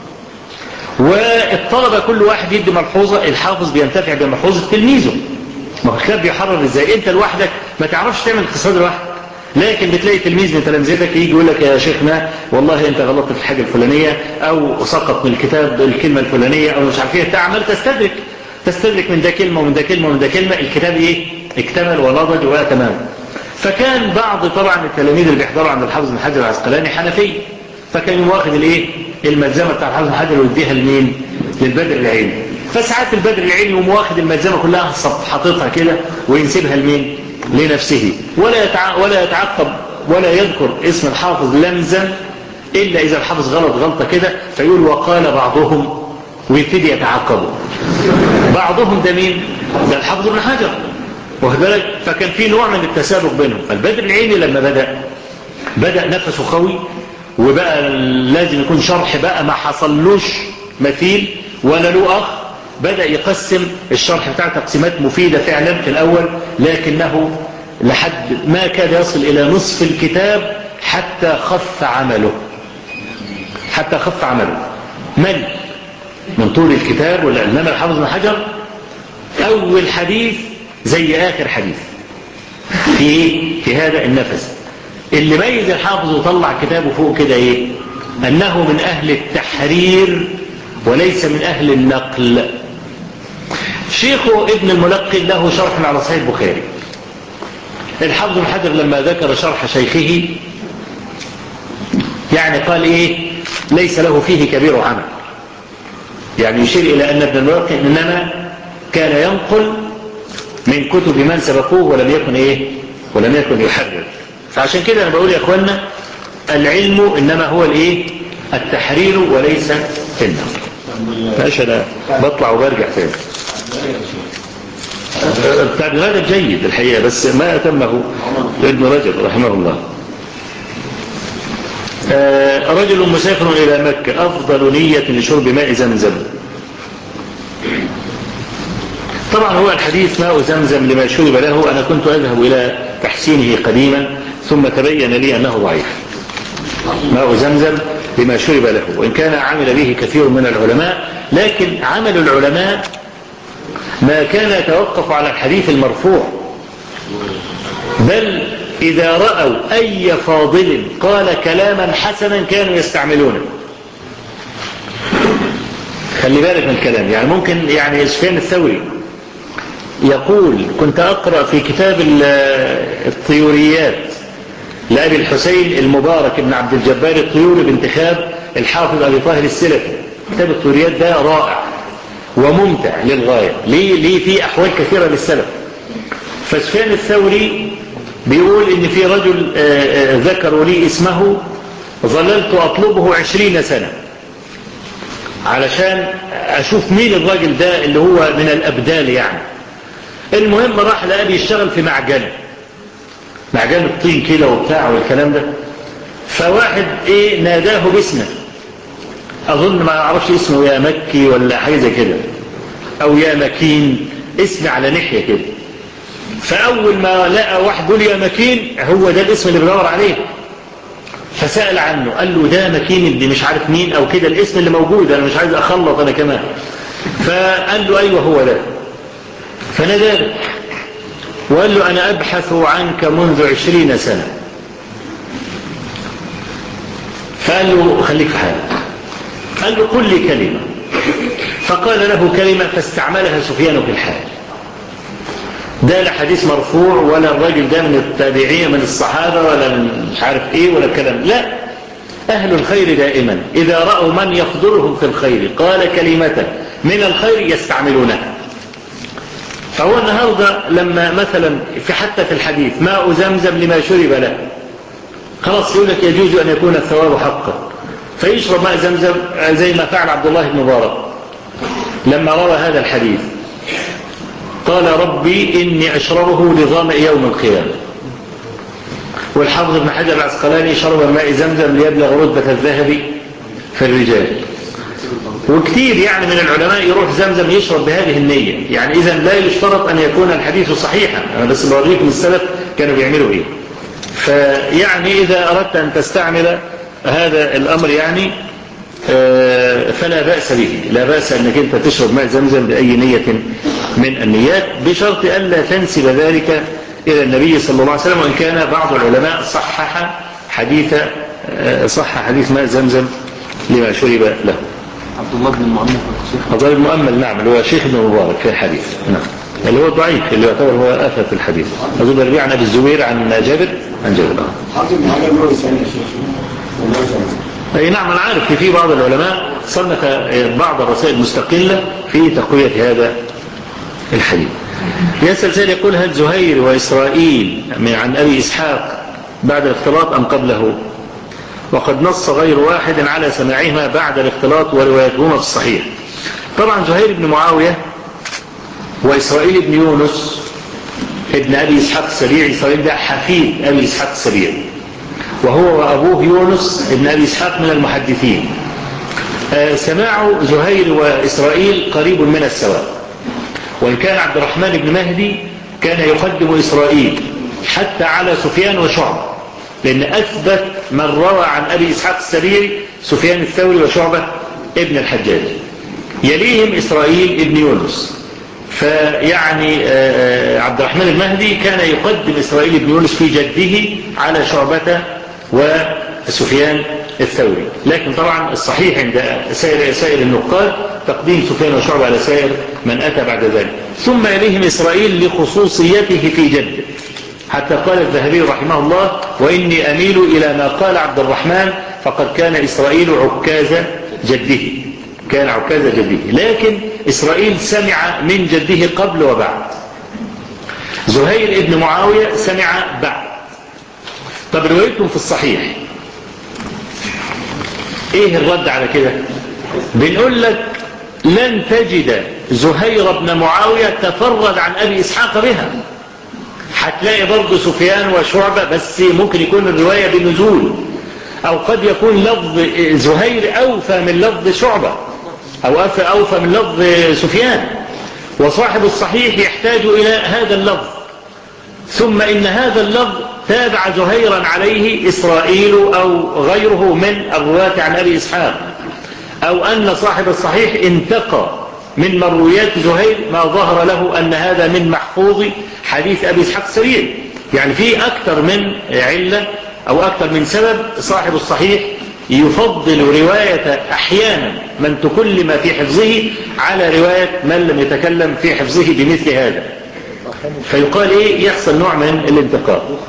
والطلبة كل واحد يدي ملحوظة، الحافظ بينتفع بملحوظة تلميذه. ما هو الكتاب بيحرر ازاي؟ انت لوحدك ما تعرفش تعمل اقتصاد لوحدك، لكن بتلاقي تلميذ من تلامذتك يجي يقول لك يا شيخنا والله انت غلطت في الحاجه الفلانيه، او سقط من الكتاب الكلمه الفلانيه، او مش عارف ايه، تعمل تستدرك من ده كلمه ومن ده كلمه ومن ده كلمه، الكتاب ايه؟ اكتمل ونضج وبقى تمام. فكان بعض طبعا التلاميذ اللي بيحضروا عند الحافظ ابن حجر العسقلاني حنفي، فكان واخد الايه؟ الملزمه بتاع الحافظ ابن حجر ويديها لمين؟ للبدر العيني. فساعات البدر العيني يقوم واخد الملزمه كلها حاططها كده وينسبها لمين؟ لنفسه، ولا يتعقب ولا يذكر اسم الحافظ لمزا الا اذا الحافظ غلط غلطه كده فيقول وقال بعضهم، ويبتدي يتعقبوا. بعضهم ده مين؟ ده الحافظ ابن حجر، واخد بالك؟ فكان في نوع من التسابق بينهم. فالبدر العيني لما بدأ نفسه قوي، وبقى لازم يكون شرح بقى ما حصلوش مثيل ولا له أخ، بدأ يقسم الشرح بتاعه تقسيمات مفيدة فعلا في الأول، لكنه لحد ما كاد يصل إلى نصف الكتاب حتى خف عمله مل من طول الكتاب. والإمام الحافظ ابن حجر أول حديث زي آخر حديث في هذا النفس. اللي ميز الحافظ وطلع كتابه فوق كده ايه؟ انه من اهل التحرير وليس من اهل النقل. شيخه ابن الملقن له شرح على صحيح البخاري. الحافظ ابن حجر لما ذكر شرح شيخه يعني قال ايه؟ ليس له فيه كبير عمل، يعني يشير الى ان ابن الملقن انما كان ينقل من كتب من سبقوه ولم يكن يحرر. فعشان كده انا بقول يا اخوانا العلم انما هو الايه؟ التحرير وليس النقل. ماشي، انا بطلع وبرجع تاني. بتاع ابن رجب جيد الحقيقه، بس ما اتمه ابن رجب رحمه الله. رجل مسافر الى مكه، افضل نيه لشرب ماء زمزم. طبعا هو الحديث ماء زمزم لما شرب له، انا كنت اذهب الى تحسينه قديما ثم تبين لي انه ضعيف. ماء زمزم لما شرب له، وان كان عمل به كثير من العلماء، لكن عمل العلماء ما كان يتوقف على الحديث المرفوع، بل اذا راوا اي فاضل قال كلاما حسنا كانوا يستعملونه. خلي بالك من الكلام، يعني ممكن يعني سفيان الثوري يقول كنت أقرأ في كتاب الطيوريات لأبي الحسين المبارك بن عبد الجبار الطيوري بانتخاب الحافظ أبي طاهر السلفي. كتاب الطيوريات ده رائع وممتع للغاية، ليه فيه أحوال كثيرة للسلف. فسفيان الثوري بيقول إن في رجل ذكروا لي اسمه، ظللت أطلبه 20 سنة علشان أشوف مين الراجل ده اللي هو من الأبدال يعني. المهم راح لقى بيشتغل في معجن الطين كده وبتاع والكلام ده، فواحد ناداه باسمه، اظن ما اعرفش اسمه يا مكي ولا حاجه زي كده او يا مكين، اسم على ناحيه كده. فاول ما لقى واحد يقول يا مكين هو ده الاسم اللي بدور عليه، فسأل عنه قال له ده مكين اللي مش عارف مين او كده، الاسم اللي موجود انا مش عايز اخلط انا كمان. فقال له ايوه هو ده، فناداه وقال له أنا أبحث عنك منذ 20 سنة. فقال له خليك في حالك، قال له قل لي كلمة، فقال له كلمة فاستعملها سفيان في الحال. ده لا حديث مرفوع ولا الراجل ده من التابعين من الصحابة ولا من مش عارف ايه ولا الكلام، لا، أهل الخير دائما إذا رأوا من يفضلهم في الخير قال كلمة من الخير يستعملونها. فهو النهاردة لما مثلا حتى في الحديث ماء زمزم لما شرب له، خلاص يقول لك يجوز أن يكون الثواب حقا، فيشرب ماء زمزم زي ما فعل عبد الله بن مبارك لما روى هذا الحديث، قال ربي إني أشربه لظمأ يوم القيامة. والحافظ ابن حجر العسقلاني شرب ماء زمزم ليبلغ رتبة الذهب في الرجال. وكثير يعني من العلماء يروح زمزم يشرب بهذه النية، يعني إذا لا يشترط أن يكون الحديث صحيحا، أنا بس بوريكم السلف كانوا بيعملوا إيه. فيعني إذا أردت أن تستعمل هذا الأمر يعني فلا بأس به، لا بأس أنك أنت تشرب ماء زمزم بأي نية من النيات، بشرط ألا تنسب ذلك إلى النبي صلى الله عليه وسلم. وإن كان بعض العلماء صح حديث ماء زمزم لما شرب له. عبد الله بن المؤمل عبد الله بن المؤمل نعم، اللي هو شيخ ابن مبارك في الحديث، نعم، اللي هو ضعيف، اللي يعتبر هو آفة في الحديث. أظن الربيع عن أبي الزبير عن جابر أي نعم. أنا عارف في بعض العلماء صنف بعض الرسائل المستقلة في تقوية هذا الحديث. يسأل سائل يقول: هل زهير وإسرائيل عن أبي إسحاق بعد الاختلاط أم قبله؟ وقد نص غير واحد على سماعهما بعد الاختلاط وروايتهما في الصحيح. طبعا زهير بن معاوية وإسرائيل بن يونس ابن أبي إسحاق السبيعي، إسرائيل ده حفيد أبي إسحاق السبيعي، وهو وأبوه يونس ابن أبي إسحاق من المحدثين. سماع زهير وإسرائيل قريب من السواء، وإن كان عبد الرحمن بن مهدي كان يقدم إسرائيل حتى على سفيان وشعبة، لأن أثبت من روى عن أبي إسحاق السبيعي سفيان الثوري وشعبة ابن الحجاج، يليهم إسرائيل ابن يونس. فيعني عبد الرحمن المهدي كان يقدم إسرائيل بن يونس في جده على شعبة وسفيان الثوري، لكن طبعا الصحيح عند سائر النقاد تقديم سفيان وشعبة على سائر من أتى بعد ذلك. ثم يليهم إسرائيل لخصوصيته في جده، حتى قال الذهبي رحمه الله: وإني أميل إلى ما قال عبد الرحمن فقد كان إسرائيل عكاز جده، كان عكاز جده، لكن إسرائيل سمع من جده قبل وبعد. زهير ابن معاوية سمع بعد. طب روايتهم في الصحيح ايه الرد على كده؟ بنقول لك لن تجد زهير بن معاوية تفرد عن أبي إسحاق بها، هتلاقي برضه سفيان وشعبة، بس ممكن يكون الرواية بنزول، أو قد يكون لفظ زهير أوفى من لفظ شعبة، أو أوفى من لفظ سفيان، وصاحب الصحيح يحتاج إلى هذا اللفظ. ثم إن هذا اللفظ تابع زهيرا عليه إسرائيل أو غيره من الرواة عن أبي إسحاق، أو أن صاحب الصحيح انتقى من مرويات زهير ما ظهر له أن هذا من محفوظ حديث أبي إسحاق السبيعي. يعني في أكثر من علة أو أكثر من سبب صاحب الصحيح يفضل رواية أحيانا من تكلم في حفظه على رواية من لم يتكلم في حفظه بمثل هذا، فيقال إيه؟ يحصل نوع من الانتقاء.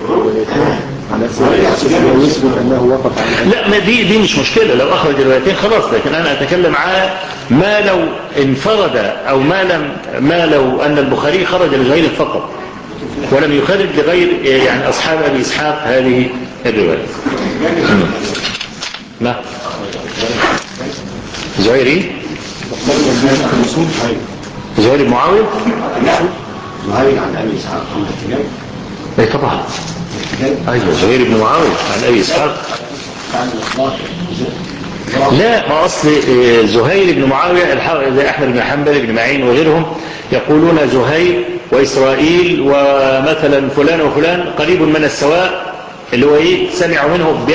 لا، ما دي مش مشكلة، لو أخرج الروايتين خلاص، لكن أنا أتكلم على ما لو انفرد، أو ما لو أن البخاري خرج لغير فقط ولم يخرج لغير يعني أصحاب أبي إسحاق هذه الرواية. ما زهير إيه؟ زهير معاوية؟ زهير عن أبي إسحاق اي طبعا، ايوه زهير بن معاوية عن أبي إسحاق. لا، ما أصل زهير بن معاوية زي أحمد بن حنبل بن معين وغيرهم يقولون زهير وإسرائيل ومثلا فلان وفلان قريب من السواء، اللي هو إيه؟ سمعوا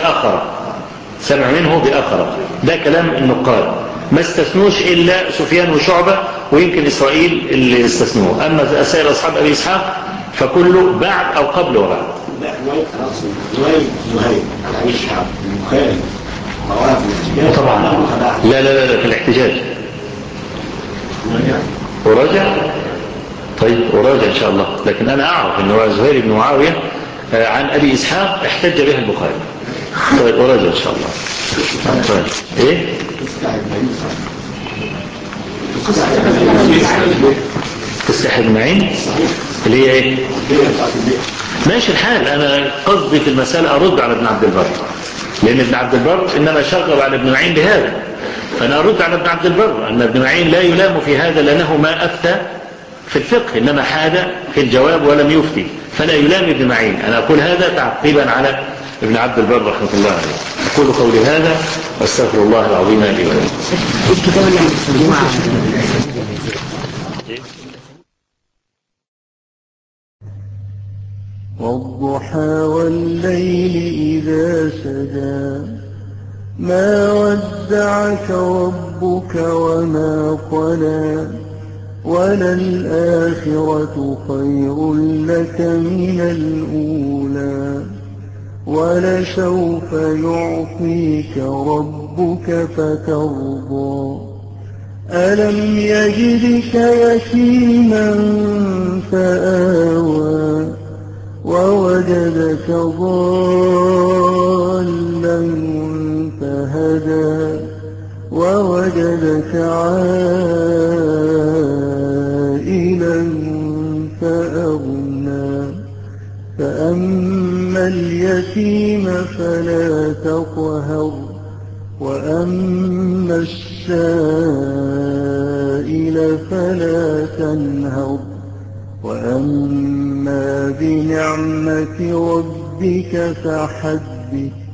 منه بآخر. ده كلام النقاد، ما استثنوش إلا سفيان وشعبة، ويمكن إسرائيل اللي استثنوه. أما سائر أصحاب أبي إسحاق فكله بعد أو قبل وبعد. طبعا لا في الاحتجاج وراجع. طيب وراجع إن شاء الله، لكن أنا أعرف أنه زهير بن معاوية عن أبي إسحاق احتج به البخاري. طيب وراجع إن شاء الله. طيب إيه؟ تستحي المعين اللي هي ايه؟ ماشي الحال. انا قصدي في المسألة ارد على ابن عبد البر، لأن ابن عبد البر إنما شغب على ابن معين بهذا. فأنا أرد على ابن عبد البر أن ابن معين لا يلام في هذا لأنه ما أفتى في الفقه، إنما حاد في الجواب ولم يفتي، فلا يلام ابن معين. أنا أقول هذا تعقيبا على ابن عبد البر رحمة الله عليه. أقول قولي هذا واستغفر الله العظيم لي ولكم. الكتاب اللي هنستخدمه والضحى والليل إذا سجى ما ودعك ربك وما قلى وللآخرة خير لك من الأولى ولسوف يعطيك ربك فترضى ألم يجدك يتيما فآوى ووجدك ضالا فهدى ووجدك عائلا فأغنى فأما اليتيم فلا تقهر وأما السائل فلا تنهر وأما بنعمة ربك فحدث